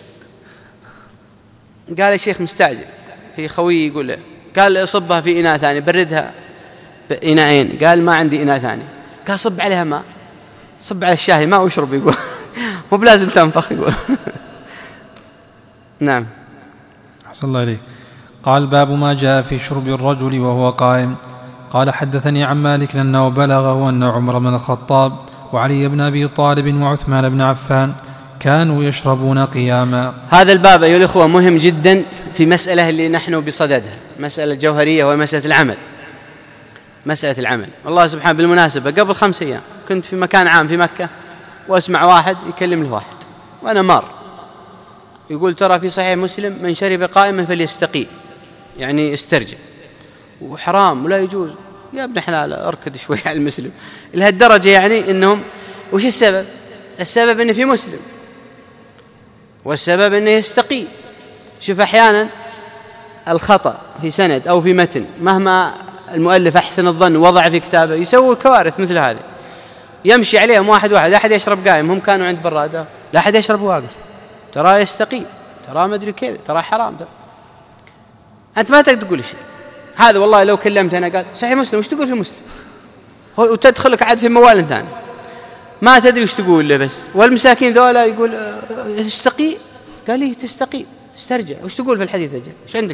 قال الشيخ مستعجل، في خوي يقول له، قال صبها في إناء ثاني بردها بإناءين. قال ما عندي إناء ثاني. قال صب عليها ماء، صب على الشاي ماء واشرب. يقول مو بلازم تنفخ. يقول نعم. أحسن الله إليك. قال باب ما جاء في شرب الرجل وهو قائم. قال حدثني عن مالك أنه بلغه أن عمر بن الخطاب وعلي بن أبي طالب وعثمان بن عفان كانوا يشربون قياما. هذا الباب أيها الأخوة مهم جدا في مسألة اللي نحن بصددها، مسألة جوهرية وهي مسألة العمل. مسألة العمل والله سبحانه. بالمناسبة قبل خمس أيام كنت في مكان عام في مكة وأسمع واحد يكلم له واحد وأنا مار، يقول ترى في صحيح مسلم من شرب قائما فليستقي، يعني استرجع وحرام ولا يجوز. يا ابن حلال اركض شوي على المسلم لهالدرجة، يعني إنهم وش السبب؟ السبب إنه في مسلم، والسبب إنه يستقي. شوف أحيانا الخطأ في سند أو في متن مهما المؤلف أحسن الظن وضع في كتابه يسوي كوارث مثل هذه، يمشي عليهم واحد واحد. أحد يشرب قائم، هم كانوا عند برادة، لا أحد يشرب واقف، ترى يستقي، ترى ما أدري كذا، ترى حرام ده. أنت ما تقدر تقول شيء. هذا والله لو كلمت أنا قال صحيح مسلم، وش تقول في مسلم؟ وتدخلك عاد في موال ثاني ما تدري وش تقول له. بس والمساكين ذولا يقول استقي، قال لي تستقي تسترجع، وش تقول في الحديث أجل وش عندك؟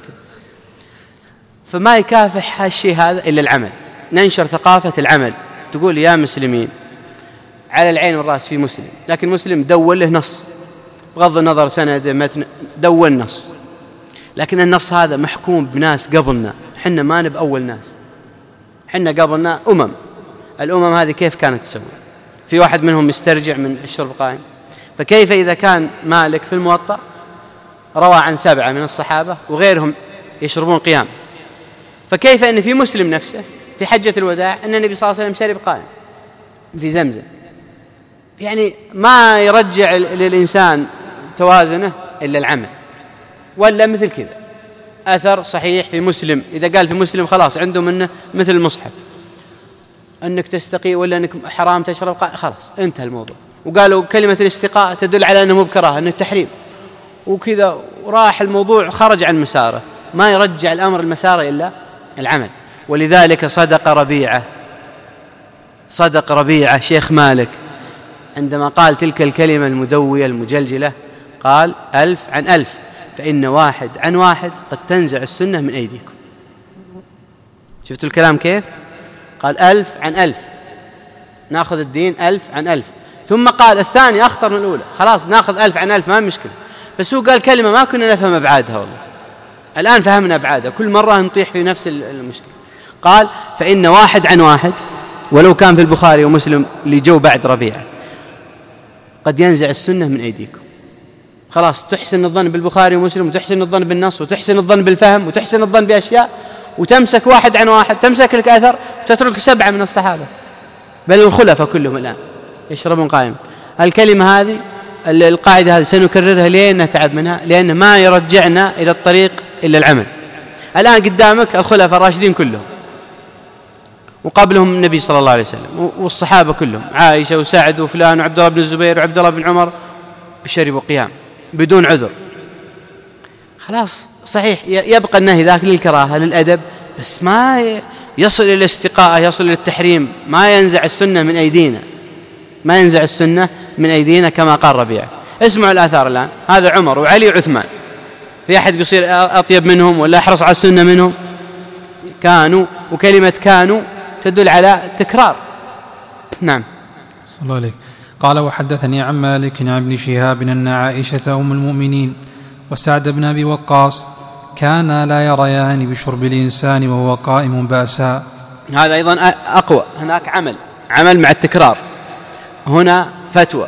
فما يكافح هالشيء هذا إلا العمل. ننشر ثقافة العمل. تقول يا مسلمين على العين والرأس في مسلم، لكن مسلم دون له نص بغض النظر سند متن، دون نص، لكن النص هذا محكوم بناس قبلنا. حنا ما نب أول ناس، حنا قبلنا أمم. الأمم هذه كيف كانت تسوي؟ في واحد منهم يسترجع من الشرب قائم، فكيف إذا كان مالك في الموطأ روى عن سبعة من الصحابة وغيرهم يشربون قيام، فكيف أن في مسلم نفسه في حجة الوداع أن النبي صلى الله عليه وسلم شرب قائم في زمزم؟ يعني ما يرجع للإنسان توازنه إلا العمل. ولا مثل كذا أثر صحيح في مسلم، إذا قال في مسلم خلاص عندهم أنه مثل المصحف، أنك تستقي ولا أنك حرام تشرب قائم، خلاص انتهى الموضوع. وقالوا كلمة الاستقاء تدل على أنه مو بكراهة، أنه التحريم وكذا، وراح الموضوع خرج عن مساره. ما يرجع الأمر المسار إلا العمل. ولذلك صدق ربيعة صدق ربيعة شيخ مالك عندما قال تلك الكلمة المدوية المجلجلة، قال ألف عن ألف، فإن واحد عن واحد قد تنزع السنة من أيديكم. شفتوا الكلام كيف؟ قال ألف عن ألف، ناخذ الدين ألف عن ألف. ثم قال الثاني أخطر من الأولى، خلاص ناخذ ألف عن ألف ما مشكلة، بس هو قال كلمة ما كنا نفهم أبعادها. والله الآن فهمنا أبعادها، كل مرة نطيح في نفس المشكلة. قال فإن واحد عن واحد، ولو كان في البخاري ومسلم اللي جو بعد ربيعة، قد ينزع السنة من أيديكم. خلاص تحسن الظن بالبخاري ومسلم، وتحسن الظن بالنص، وتحسن الظن بالفهم، وتحسن الظن بأشياء، وتمسك واحد عن واحد، تمسك لك أثر، وتترك سبعة من الصحابة بل الخلفاء كلهم الآن يشربون قائما. الكلمة هذه القاعدة هذه سنكررها لين نتعب منها، لأن ما يرجعنا إلى الطريق إلا العمل. الآن قدامك الخلفاء الراشدين كلهم، وقبلهم النبي صلى الله عليه وسلم والصحابة كلهم، عائشة وسعد وفلان وعبد الله بن الزبير وعبد الله بن عمر، شربوا قيام بدون عذر. خلاص صحيح يبقى النهي ذاك للكراهة للأدب، بس ما يصل إلى الاستقاء، يصل إلى التحريم، ما ينزع السنة من أيدينا، ما ينزع السنة من أيدينا كما قال ربيعة. اسمعوا الآثار الآن، هذا عمر وعلي وعثمان، في أحد بيصير أطيب منهم ولا أحرص على السنة منهم؟ كانوا، وكلمة كانوا تدل على تكرار. نعم. صلى الله عليه. قال وحدثني عن مالك عن ابن شهاب أن عائشة أم المؤمنين وسعد بن أبي وقاص كانا لا يريان بشرب الإنسان وهو قائم بأسا. هذا أيضا أقوى، هناك عمل عمل مع التكرار، هنا فتوى.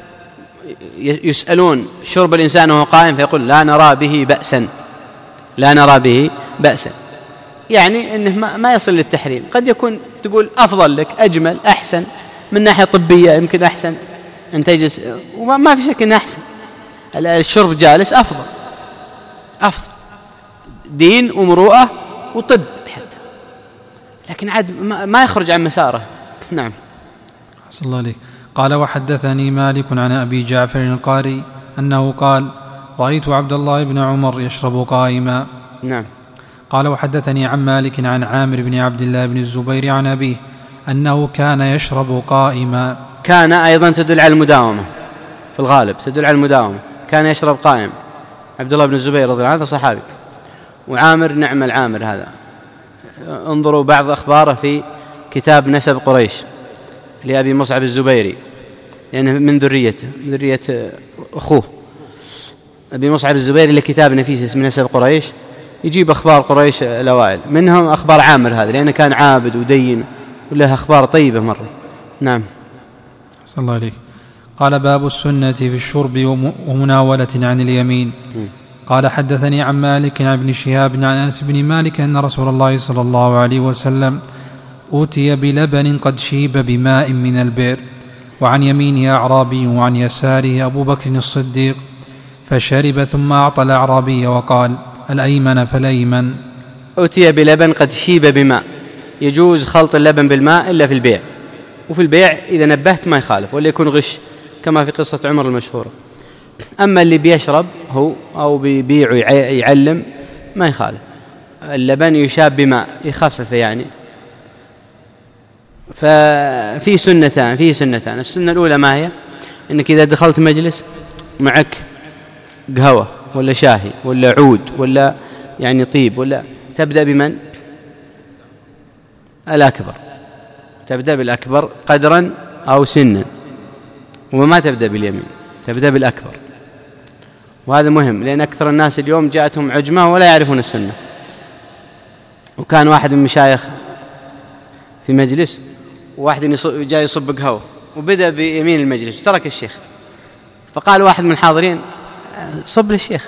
يسألون شرب الإنسان وهو قائم فيقول لا نرى به بأسا، لا نرى به بأسا، يعني أنه ما يصل للتحريم. قد يكون تقول أفضل لك، أجمل، أحسن من ناحية طبية، يمكن أحسن أن تجلس، وما في شك أنه أحسن. الشرب جالس أفضل، أفضل دين ومروءة وطب حتى، لكن عاد ما يخرج عن مساره. نعم. صلى الله عليه. قال وحدثني مالك عن أبي جعفر القاري أنه قال رأيت عبد الله بن عمر يشرب قائما. نعم. قال وحدثني عن مالك عن عامر بن عبد الله بن الزبير عن أبيه أنه كان يشرب قائما. كان أيضا تدل على المداومة، في الغالب تدل على المداومة. كان يشرب قائم. عبد الله بن الزبير رضي الله عنه صحابي، وعامر نعم العامر هذا. انظروا بعض أخباره في كتاب نسب قريش لأبي مصعب الزبيري، لأنه من ذريته، من ذرية أخوه أبي مصعب الزبيري، لكتاب نفيس اسمه نسب قريش، يجيب أخبار قريش الأوائل، منهم أخبار عامر هذا، لأنه كان عابد ودين وله أخبار طيبة مرة. نعم. صلى الله عليه. قال باب السنة في الشرب ومناولة عن اليمين. م. قال حدثني عن مالك عن ابن شهاب عن أنس بن مالك أن رسول الله صلى الله عليه وسلم أوتي بلبن قد شيب بماء من البئر، وعن يمينه أعرابي وعن يساره أبو بكر الصديق، فشرب ثم أعطى الأعرابي وقال الأيمن فالأيمن. أوتي بلبن قد شيب بماء، يجوز خلط اللبن بالماء إلا في البيع، وفي البيع إذا نبهت ما يخالف، ولا يكون غش كما في قصة عمر المشهورة. أما اللي بيشرب هو أو بيبيع ويعلم ما يخالف، اللبن يشاب بماء يخفف يعني. ففي سنتان، في سنتان السنة الأولى ما هي؟ إنك إذا دخلت مجلس معك قهوة ولا شاهي ولا عود ولا يعني طيب، ولا تبدأ بمن؟ الأكبر، تبدأ بالأكبر قدرا أو سنا، وما تبدأ باليمين، تبدأ بالأكبر. وهذا مهم، لأن أكثر الناس اليوم جاءتهم عجمة ولا يعرفون السنة. وكان واحد من المشايخ في مجلس، وواحد جاي يصب قهوة وبدأ بيمين المجلس وترك الشيخ، فقال واحد من الحاضرين صب للشيخ،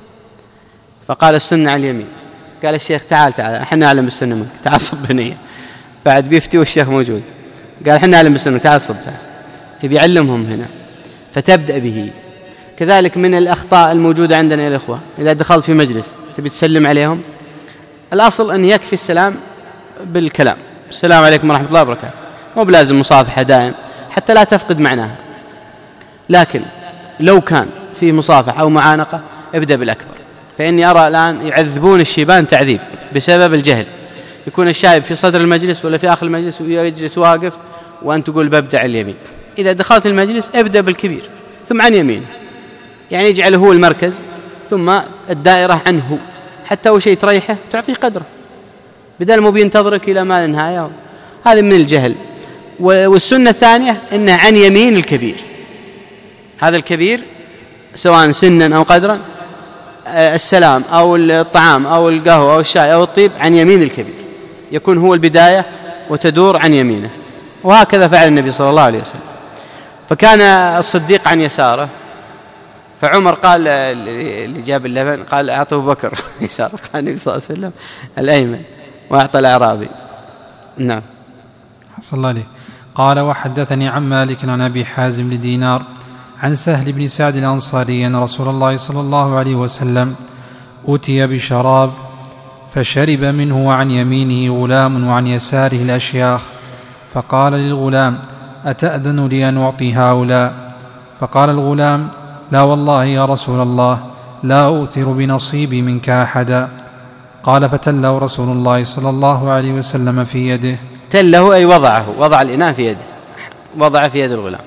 فقال السنة على اليمين. قال الشيخ تعال تعال احنا نعلم السنة منك، تعال صب هنية. بعد بيفتي والشيخ موجود، قال احنا نعلم السنة، تعال صب تعال. بيعلمهم هنا، فتبدأ به. كذلك من الأخطاء الموجودة عندنا يا الأخوة، إذا دخلت في مجلس تبي تسلم عليهم، الأصل أن يكفي السلام بالكلام، السلام عليكم ورحمة الله وبركاته، مو بلازم مصافحة دائم حتى لا تفقد معناها. لكن لو كان في مصافحة أو معانقة ابدأ بالأكبر، فإني أرى الآن يعذبون الشيبان تعذيب بسبب الجهل. يكون الشايب في صدر المجلس ولا في آخر المجلس ويجلس واقف وأنت تقول ببدأ اليمين. إذا دخلت المجلس ابدأ بالكبير ثم عن يمينه، يعني يجعله هو المركز ثم الدائرة عنه، حتى هو شيء تريحه تعطيه قدره، بدل مو بينتظرك إلى ما لا نهاية. هذا من الجهل. والسنة الثانية إنه عن يمين الكبير، هذا الكبير سواء سنا أو قدرا، السلام أو الطعام أو القهوة أو الشاي أو الطيب عن يمين الكبير، يكون هو البداية وتدور عن يمينه. وهكذا فعل النبي صلى الله عليه وسلم. فكان الصديق عن يساره، فعمر قال اللي جاب اللبن قال أعطه أبو بكر يسار، قال النبي صلى الله عليه وسلم الأيمن، وأعطى الأعرابي. نعم. صلى الله عليه. قال وحدثني عن مالك عن أبي حازم لدينار عن سهل بن سعد الأنصاري أن رسول الله صلى الله عليه وسلم أتي بشراب فشرب منه، وعن يمينه غلام وعن يساره الأشياخ، فقال للغلام أتأذن لي أن أعطي هؤلاء؟ فقال الغلام لا والله يا رسول الله، لا أؤثر بنصيبي منك أحدا. قال فتله رسول الله صلى الله عليه وسلم في يده. تله أي وضعه، وضع الإناء في يده، وضع في يد الغلام.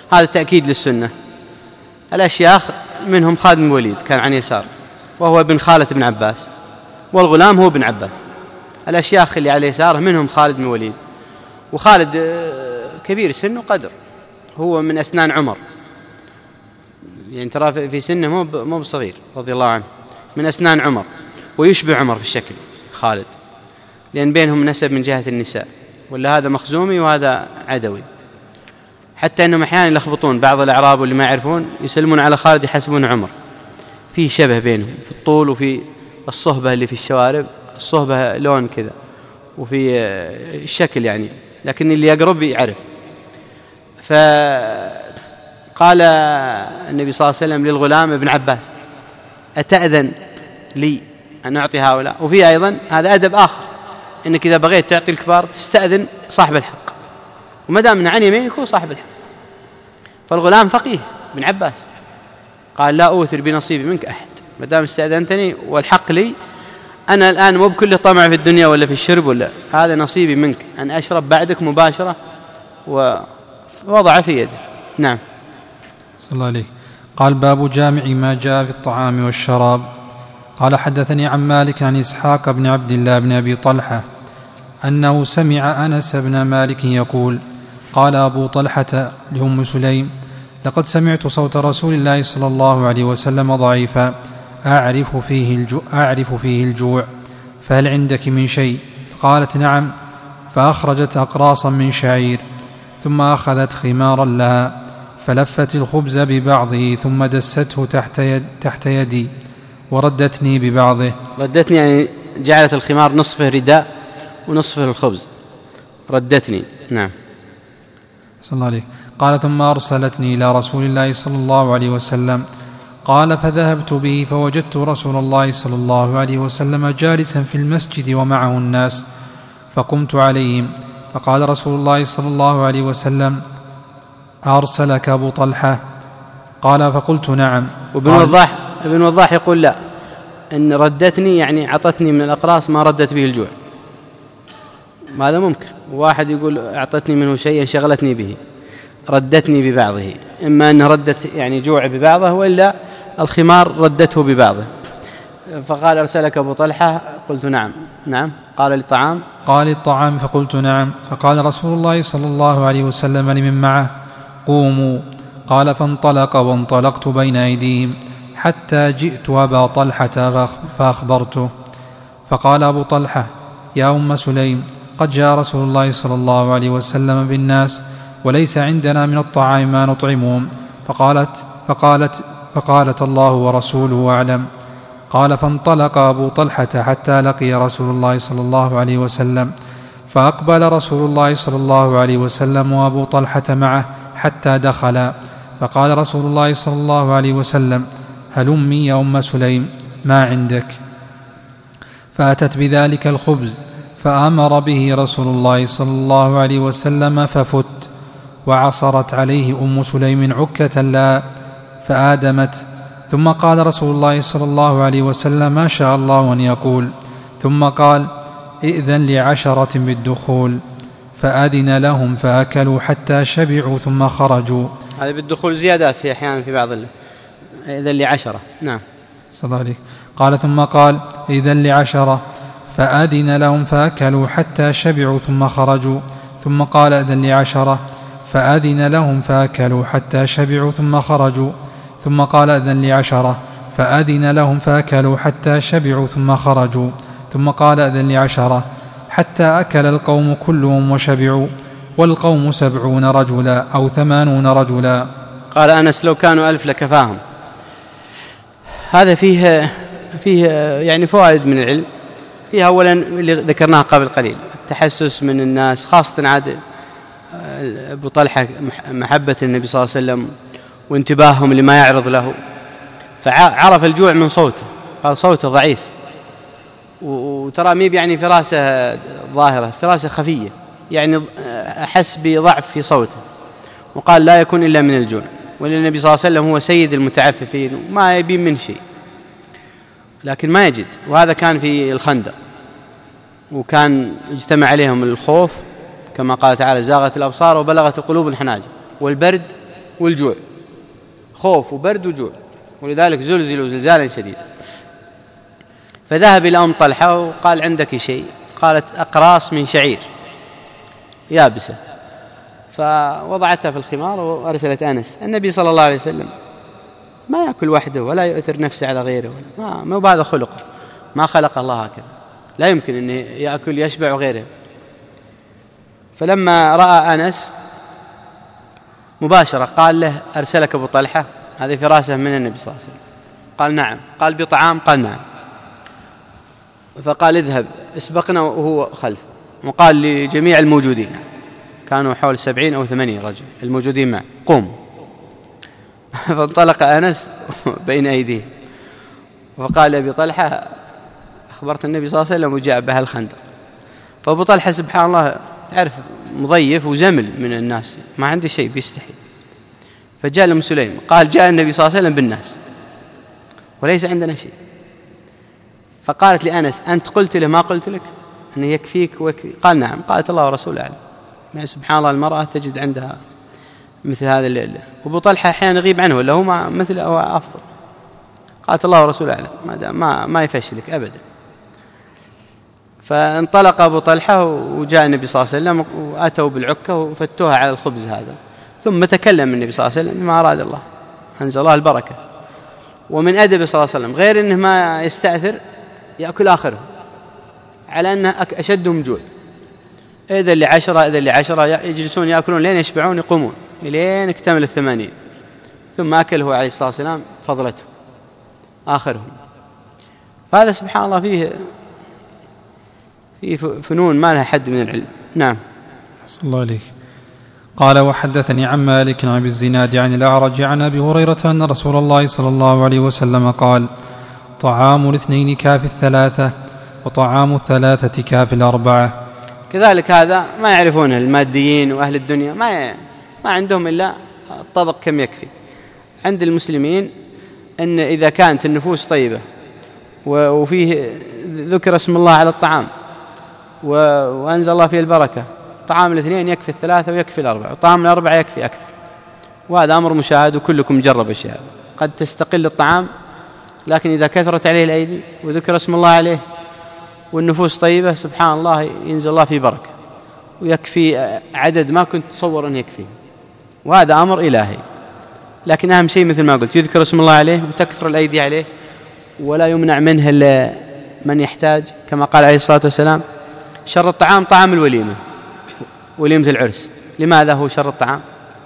هذا تأكيد للسنة. الأشياخ منهم خالد بن الوليد كان عن يسار وهو ابن خالة بن عباس، والغلام هو ابن عباس. الأشياخ اللي على يساره منهم خالد بن الوليد، وخالد كبير سن وقدر، هو من أسنان عمر، يعني ترى في سنه مو مو بصغير رضي الله عنه، من أسنان عمر، ويشبه عمر في الشكل خالد، لأن بينهم نسب من جهة النساء، ولا هذا مخزومي وهذا عدوي. حتى أنهم أحيانا يلخبطون بعض الأعراب واللي ما يعرفون يسلمون على خالد يحسبون عمر، فيه شبه بينهم في الطول وفي الصهبة اللي في الشوارب، الصهبة لون كذا وفي الشكل يعني، لكن اللي يقرب يعرف. فقال النبي صلى الله عليه وسلم للغلام ابن عباس: أتأذن لي أن أعطي هؤلاء؟ وفي أيضا هذا أدب آخر، إنك إذا بغيت تعطي الكبار تستأذن صاحب الحق، وما دام من عن يمينك هو صاحب الحق. فالغلام فقيه ابن عباس قال: لا أوثر بنصيبي منك أحد، ما دام استأذنتني والحق لي، أنا الآن مو بكل طمع في الدنيا ولا في الشرب، ولا هذا نصيبي منك أن أشرب بعدك مباشرة، ووضع في يده. نعم. صلى الله عليه. قال: باب جامع ما جاء في الطعام والشراب. قال: حدثني عن مالك عن إسحاق بن عبد الله بن أبي طلحة أنه سمع أنس بن مالك يقول: قال أبو طلحة لأم سليم: لقد سمعت صوت رسول الله صلى الله عليه وسلم ضعيفا أعرف فيه الجوع, أعرف فيه الجوع فهل عندك من شيء؟ قالت: نعم. فأخرجت أقراصا من شعير، ثم أخذت خمارا لها فلفت الخبز ببعضه ثم دسته تحت, يد تحت يدي وردتني ببعضه. ردتني يعني جعلت الخمار نصفه رداء ونصفه الخبز، ردتني. نعم. صلى الله عليه. قال: ثم أرسلتني إلى رسول الله صلى الله عليه وسلم. قال: فذهبت به فوجدت رسول الله صلى الله عليه وسلم جالسا في المسجد ومعه الناس، فقمت عليهم فقال رسول الله صلى الله عليه وسلم: أرسلك أبو طلحة؟ قال: فقلت: نعم. وابن وضاح ابن وضاح يقول: لا، إن ردتني يعني عطتني من الأقراص ما ردت به الجوع. هذا ممكن، واحد يقول أعطتني منه شيء شغلتني به، ردتني ببعضه، إما أن ردت يعني جوع ببعضه، وإلا الخمار ردته ببعضه. فقال: أرسلك أبو طلحة؟ قلت: نعم. نعم. قال: للطعام؟ قال: للطعام. فقلت: نعم. فقال رسول الله صلى الله عليه وسلم لمن معه: قوموا. قال: فانطلق وانطلقت بين أيديهم حتى جئت أبا طلحة فأخبرته. فقال أبو طلحة: يا أم سليم، قد جاء رسول الله صلى الله عليه وسلم بالناس وليس عندنا من الطعام ما نطعمهم. فقالت فقالت فقالت: الله ورسوله أعلم. قال: فانطلق أبو طلحة حتى لقي رسول الله صلى الله عليه وسلم، فأقبل رسول الله صلى الله عليه وسلم وأبو طلحة معه حتى دخلا، فقال رسول الله صلى الله عليه وسلم: هلمي يا أم سليم، ما عندك؟ فأتت بذلك الخبز فأمر به رسول الله صلى الله عليه وسلم ففت، وعصرت عليه أم سليم عكة لها فآدمت. ثم قال رسول الله صلى الله عليه وسلم: ما شاء الله أن يقول. ثم قال: ائذن لعشرة بالدخول. فأذن لهم فأكلوا حتى شبعوا ثم خرجوا. هذا بالدخول زيادات في أحيانا في بعض ائذن لعشرة. نعم. صلى الله عليه. قال: ثم قال: ائذن لعشرة. فأذن لهم فأكلوا حتى شبعوا ثم خرجوا. ثم قال: ائذن لعشرة. فأذن لهم فأكلوا حتى شبعوا ثم خرجوا. ثم قال: ائذن لعشرة. فأذن لهم فأكلوا حتى شبعوا ثم خرجوا. ثم قال: ائذن لعشرة. حتى أكل القوم كلهم وشبعوا، والقوم سبعون رجلا أو ثمانون رجلا. قال أنس: لو كانوا ألف لكفاهم. هذا فيه فيه يعني فوائد من العلم. فيها أولا اللي ذكرناها قبل قليل، التحسس من الناس، خاصة عاد أبو طلحة محبة النبي صلى الله عليه وسلم وانتباههم لما يعرض له، فعرف الجوع من صوته، قال: صوته ضعيف، وترى ميب يعني فراسة ظاهرة، فراسة خفية، يعني أحس بضعف في صوته، وقال: لا يكون إلا من الجوع. وللنبي صلى الله عليه وسلم هو سيد المتعففين وما يبين من شيء، لكن ما يجد. وهذا كان في الخندق، وكان اجتمع عليهم الخوف كما قال تعالى: زاغت الأبصار وبلغت القلوب الحناجر، والبرد والجوع، خوف وبرد وجوع، ولذلك زلزلوا زلزالا شديدا. فذهب إلى أم طلحة وقال عندك شيء؟ قالت أقراص من شعير يابسة، فوضعتها في الخمار وأرسلت أنس. النبي صلى الله عليه وسلم ما يأكل وحده ولا يؤثر نفسه على غيره، ما ما بهذا خلقه، ما خلق الله هكذا، لا يمكن أن يأكل يشبع غيره. فلما رأى أنس مباشرة قال له أرسلك أبو طلحة؟ هذه فراسة من النبي صلى الله عليه وسلم. قال نعم. قال بطعام؟ قال نعم. فقال اذهب اسبقنا وهو خلف، وقال لجميع الموجودين، كانوا حول سبعين أو ثمانين رجل الموجودين معه، قوم. فانطلق أنس بين أيديه وقال لأبي طلحة أخبرت النبي صلى الله عليه وسلم وجاء بها الخندق. فأبو طلحة سبحان الله تعرف مضيف وزمل من الناس، ما عندي شيء بيستحي، فجاء لأم سليم قال جاء النبي صلى الله عليه وسلم بالناس وليس عندنا شيء. فقالت لأنس أنت قلت له ما قلت لك أن يكفيك ويكفي؟ قال نعم. قالت الله ورسوله أعلم. يعني سبحان الله المرأة تجد عندها مثل هذا الليل. وأبو طلحة أحيانا يغيب عنه ولا هو مثل أو أفضل. قالت الله ورسوله أعلم، ما ما ما يفشلك أبدا. فانطلق أبو طلحة وجاء النبي صلى الله عليه وسلم وأتوا بالعكة وفتوها على الخبز هذا، ثم تكلم النبي صلى الله عليه وسلم بما أراد الله، أنزل الله البركة. ومن أدب صلى الله عليه وسلم غير أنه ما يستأثر يأكل آخره على أنه أشدهم جوع، إذا اللي عشرة إذا اللي عشرة يجلسون يأكلون لين يشبعون يقومون لين اكتمل الثمانين، ثم أكله عليه الصلاة والسلام فضلته آخرهم. فهذا سبحان الله فيه فيه فنون ما لها حد من العلم. نعم. صلى الله عليك. قال وحدثني عن مالك عن أبي الزناد عن الأعرج عن أبي هريرة أن رسول الله صلى الله عليه وسلم قال طعام الاثنين كافي الثلاثة وطعام الثلاثة كافي الأربعة. كذلك هذا ما يعرفونه الماديين وأهل الدنيا، ما ما عندهم إلا الطبق كم يكفي. عند المسلمين أن إذا كانت النفوس طيبة وفيه ذكر اسم الله على الطعام وأنزل الله فيه البركة، طعام الاثنين يكفي الثلاثة ويكفي الأربعة، وطعام الأربعة يكفي أكثر. وهذا أمر مشاهد وكلكم جرب الشيء هذا. قد تستقل الطعام، لكن إذا كثرت عليه الأيدي وذكر اسم الله عليه والنفوس طيبة سبحان الله ينزل الله فيه بركة ويكفي عدد ما كنت تصور أن يكفي، وهذا أمر إلهي. لكن أهم شيء مثل ما قلت يذكر اسم الله عليه وتكثر الأيدي عليه، ولا يمنع منه إلا من يحتاج، كما قال عليه الصلاة والسلام شر الطعام طعام الوليمة، وليمة العرس. لماذا هو شر الطعام؟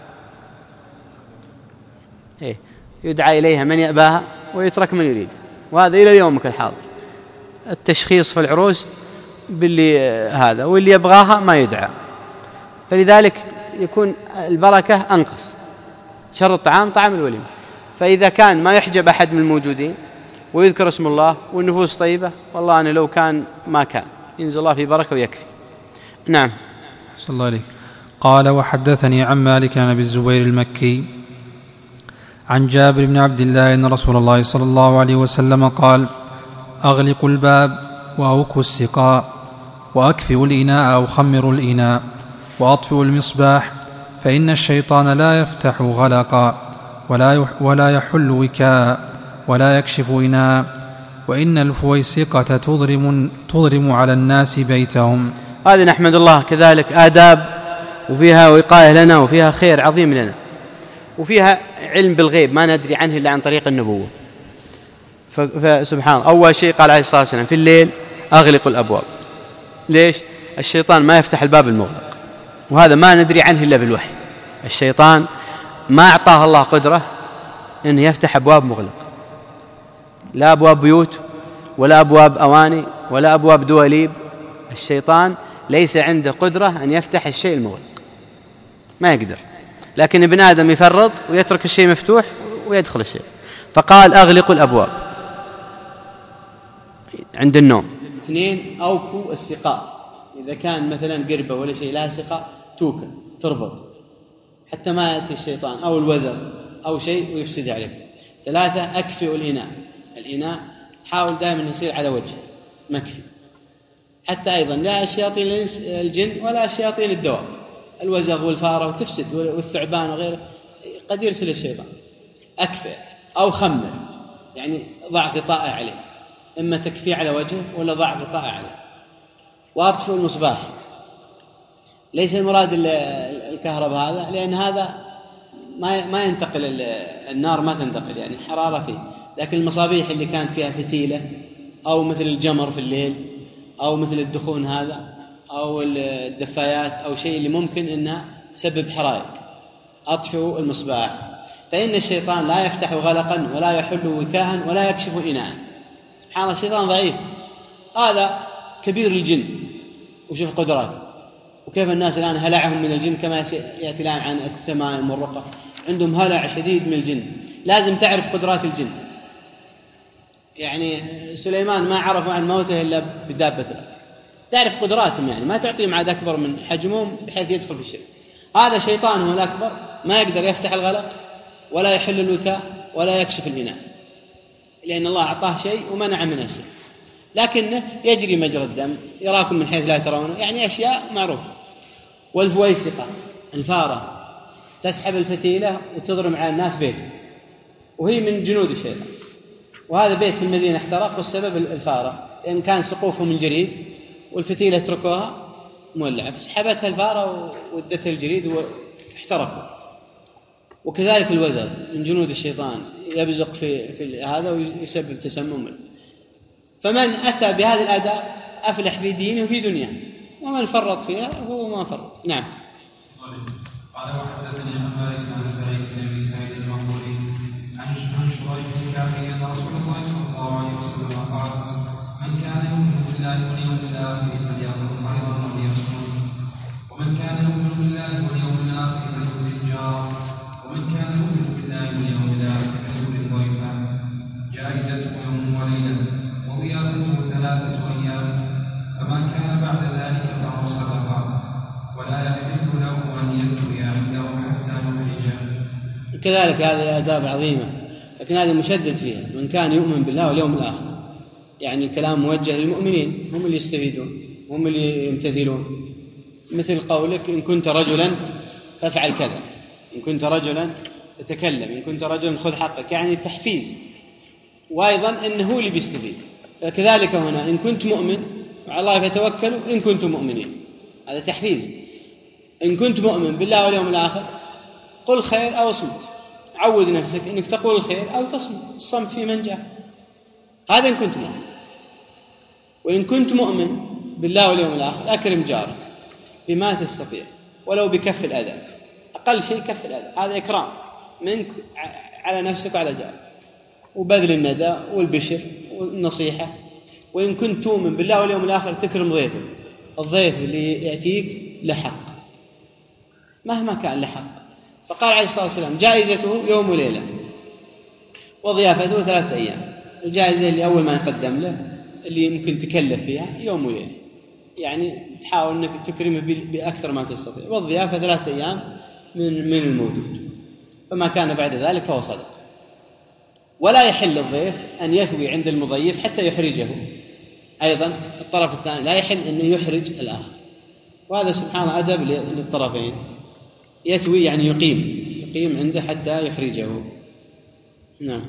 إيه؟ يدعى إليها من يأباها ويترك من يريد، وهذا إلى يومك الحاضر التشخيص في العروس باللي هذا، واللي يبغاها ما يدعى. فلذلك يكون البركة أنقص. شر الطعام طعام الوليمة. فإذا كان ما يحجب أحد من الموجودين ويذكر اسم الله والنفوس طيبة، والله أنا لو كان ما كان ينزل الله في بركة ويكفي. نعم. صلى الله عليه. قال وحدثني عن مالك عن أبي الزبير المكي عن جابر بن عبد الله أن رسول الله صلى الله عليه وسلم قال أغلقوا الباب وأوكوا السقاء وأكفئوا الإناء أو خمروا الإناء وأطفئوا المصباح، فإن الشيطان لا يفتح غلقا ولا يحل وكاء ولا يكشف إناء، وإن الفويسقة تضرم, تضرم على الناس بيتهم. هذه نحمد الله كذلك آداب، وفيها وقاية لنا، وفيها خير عظيم لنا، وفيها علم بالغيب ما ندري عنه إلا عن طريق النبوة. فسبحان الله أول شيء قال عليه الصلاة والسلام في الليل أغلقوا الأبواب. ليش؟ الشيطان ما يفتح الباب المغلق، وهذا ما ندري عنه إلا بالوحي. الشيطان ما أعطاه الله قدرة أنه يفتح أبواب مغلقة، لا أبواب بيوت ولا أبواب أواني ولا أبواب دواليب. الشيطان ليس عنده قدرة أن يفتح الشيء المغلق، ما يقدر. لكن ابن آدم يفرط ويترك الشيء مفتوح ويدخل الشيء. فقال أغلقوا الأبواب عند النوم. اثنين أوكوا السقاء، إذا كان مثلا قربة ولا شيء لا سقاء توكل تربط حتى ما يأتي الشيطان أو الوزر أو شيء ويفسد عليك. ثلاثة أكفئوا الإناء. الإناء حاول دائما يصير على وجه مكفي، حتى أيضا لا شياطين الإنس الجن ولا شياطين الدواب، الوزغ والفارة وتفسد والثعبان وغيره قد يرسل الشيطان أكفئ أو خمر، يعني ضع غطاء عليه، إما تكفيه على وجهه ولا ضع غطاء عليه. وأطفئ المصباح، ليس المراد الكهرباء هذا، لأن هذا ما ما ينتقل، النار ما تنتقل، يعني حرارة فيه. لكن المصابيح اللي كانت فيها فتيلة أو مثل الجمر في الليل أو مثل الدخون هذا أو الدفايات أو شيء اللي ممكن أنها تسبب حرائق، أطفئوا المصباح. فإن الشيطان لا يفتح غلقا ولا يحل وكاء ولا يكشف إناء. سبحان الله، الشيطان ضعيف، هذا كبير الجن وشوف قدراته. وكيف الناس الآن هلعهم من الجن كما يأتي الآن عن التمائم والرقى، عندهم هلع شديد من الجن. لازم تعرف قدرات الجن. يعني سليمان ما عرفوا عن موته إلا بدابة الأرض. تعرف قدراتهم، يعني ما تعطيهم عاد أكبر من حجمهم بحيث يدخل في الشرك. هذا شيطان هو الأكبر، ما يقدر يفتح الغلق ولا يحل الوكاء ولا يكشف الإناء، لأن الله أعطاه شيء ومنع منه شيء، لكنه يجري مجرى الدم، يراكم من حيث لا ترونه، يعني أشياء معروفة. والفويسقة، الفارة، تسحب الفتيلة وتضرم على الناس بيته، وهي من جنود الشيطان. وهذا بيت في المدينة احترق، والسبب الفارة، لأن كان سقوفه من جريد والفتيلة تركوها مولعة، فسحبتها الفارة وودتها الجريد واحترقوا. وكذلك الوزغ من جنود الشيطان، يبزق في, في هذا ويسبب تسمم. فمن أتى بهذه الآداب أفلح في دينه وفي دنياه، ومن فرط فيها هو ما فرط. نعم. قال وحدثني عن مالك عن سعيد بن ابي سعيد المقبوري عن شريح بن كعب ان رسول الله صلى الله عليه وسلم قال: من كان يؤمن بالله واليوم الاخر فليقل خيرا وليصمت، ومن كان يؤمن بالله واليوم الاخر فليكرم جاره، ومن كان يؤمن بالله واليوم الاخر فليكرم ضيفه. جائزته يوم وليله، وضيافته ثلاثه ايام، فما كان بعد ذلك فهو صدقه، ولا يحل له أن يثوي عنده حتى يخرجه. كذلك هذه آداب عظيمة، لكن هذه مشدد فيها. من كان يؤمن بالله واليوم الآخر، يعني الكلام موجه للمؤمنين، هم اللي يستفيدون، هم اللي يمتثلون. مثل قولك: إن كنت رجلا فافعل كذا، إن كنت رجلا تتكلم، إن كنت رجلا خذ حقك، يعني التحفيز. وأيضا إنه هو اللي بيستفيد. كذلك هنا: إن كنت مؤمن وعلى الله فتوكلوا إن كنتم مؤمنين، هذا تحفيز. إن كنت مؤمن بالله واليوم الآخر قل خير أو اصمت، عود نفسك إنك تقول الخير أو تصمت، الصمت في منجاه. هذا إن كنت مؤمن. وإن كنت مؤمن بالله واليوم الآخر أكرم جارك بما تستطيع، ولو بكف الأذى، أقل شيء كف الأذى، هذا إكرام منك على نفسك وعلى جارك، وبذل الندى والبشر والنصيحة. وإن كنت تؤمن بالله واليوم الآخر تكرم ضيفك، الضيف اللي يأتيك لحق مهما كان لحق. فقال عليه الصلاة والسلام: جائزته يوم وليلة، وضيافته ثلاثة أيام. الجائزة اللي أول ما يقدم له، اللي يمكن تكلف فيها، يوم وليلة، يعني تحاول أنك تكرمه بأكثر ما تستطيع. والضيافة ثلاثة أيام من من الموجود، فما كان بعد ذلك فهو صدق. ولا يحل الضيف أن يثوي عند المضيف حتى يحرجه. أيضا الطرف الثاني لا يحل أن يحرج الآخر، وهذا سبحان الله أدب للطرفين. يثوي يعني يقيم يقيم عنده حتى يحرجه. نعم.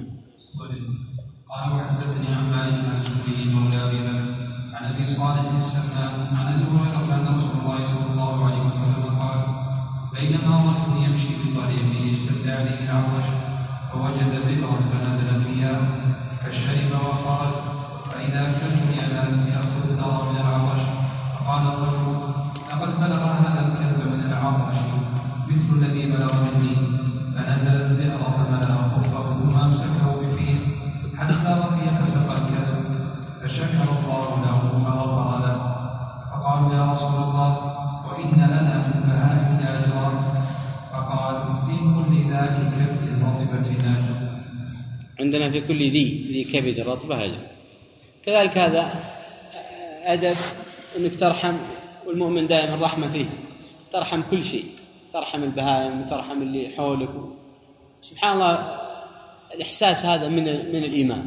قال وحدثني عن مالك عن سوري مولى ابي بكر عن ابي صالح السمان عن ابي هريره ان رسول الله صلى الله عليه وسلم قال: بينما رجل يمشي بطريقه اشتد عليه العطش، فوجد بئرا فنزل فيها فشرب وخرج، فاذا كلب ينام ياكل ثرى من العطش، فقال الرجل: لقد بلغ هذا الكلب من العطش مثل الذي بلغ مني، فنزل البئر فملأ خفه ثم امسكه بفيه حتى رقي فسقى الكلب، فشكر الله له فغفر له. فقالوا: يا رسول الله، وإن لنا في البهائم لاجرا؟ فقال: في كل ذات كبد رطبة أجر. عندنا في كل ذي ذي كبد رطبة أجر. كذلك هذا أدب أنك ترحم، والمؤمن دائما رحمة فيه، ترحم كل شيء، ترحم البهائم وترحم اللي حولك. سبحان الله، الإحساس هذا من من الإيمان.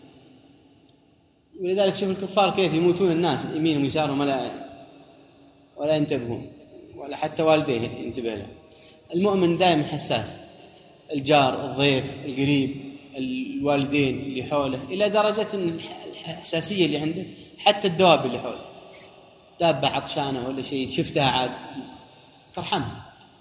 ولذلك شوف الكفار كيف يموتون الناس يمينهم ويسارهم ولا ولا ينتبهون، ولا حتى والديه ينتبه له. المؤمن دائما حساس، الجار، الضيف، القريب، الوالدين اللي حوله، إلى درجة أن الحساسية اللي عنده حتى الدواب اللي حوله، دابة عطشانة ولا شيء شفتها عاد ترحمها.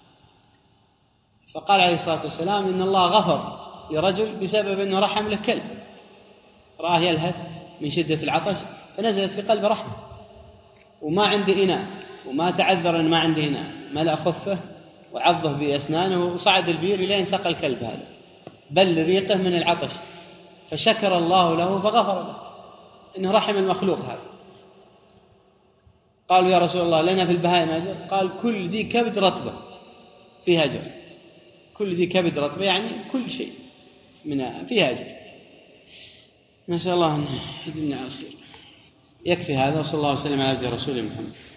فقال عليه الصلاة والسلام إن الله غفر لرجل بسبب أنه رحم له كلب رآه يلهث من شدة العطش فنزلت في قلب رحمة، وما عنده إناء وما تعذر أن ما عنده إناء، ملأ خفه وعضه بأسنانه وصعد البير إلين سقى الكلب هذا بل ريقه من العطش، فشكر الله له فغفر له، إنه رحم المخلوق هذا. قالوا يا رسول الله لنا في البهائم أجر؟ قال كل ذي كبد رطبة فيها أجر، كل ذي كبد رطبة يعني كل شيء من فيها أجر. نسأل الله أن يدلنا على الخير. يكفي هذا، وصلى الله وسلم على عبده ورسوله محمد.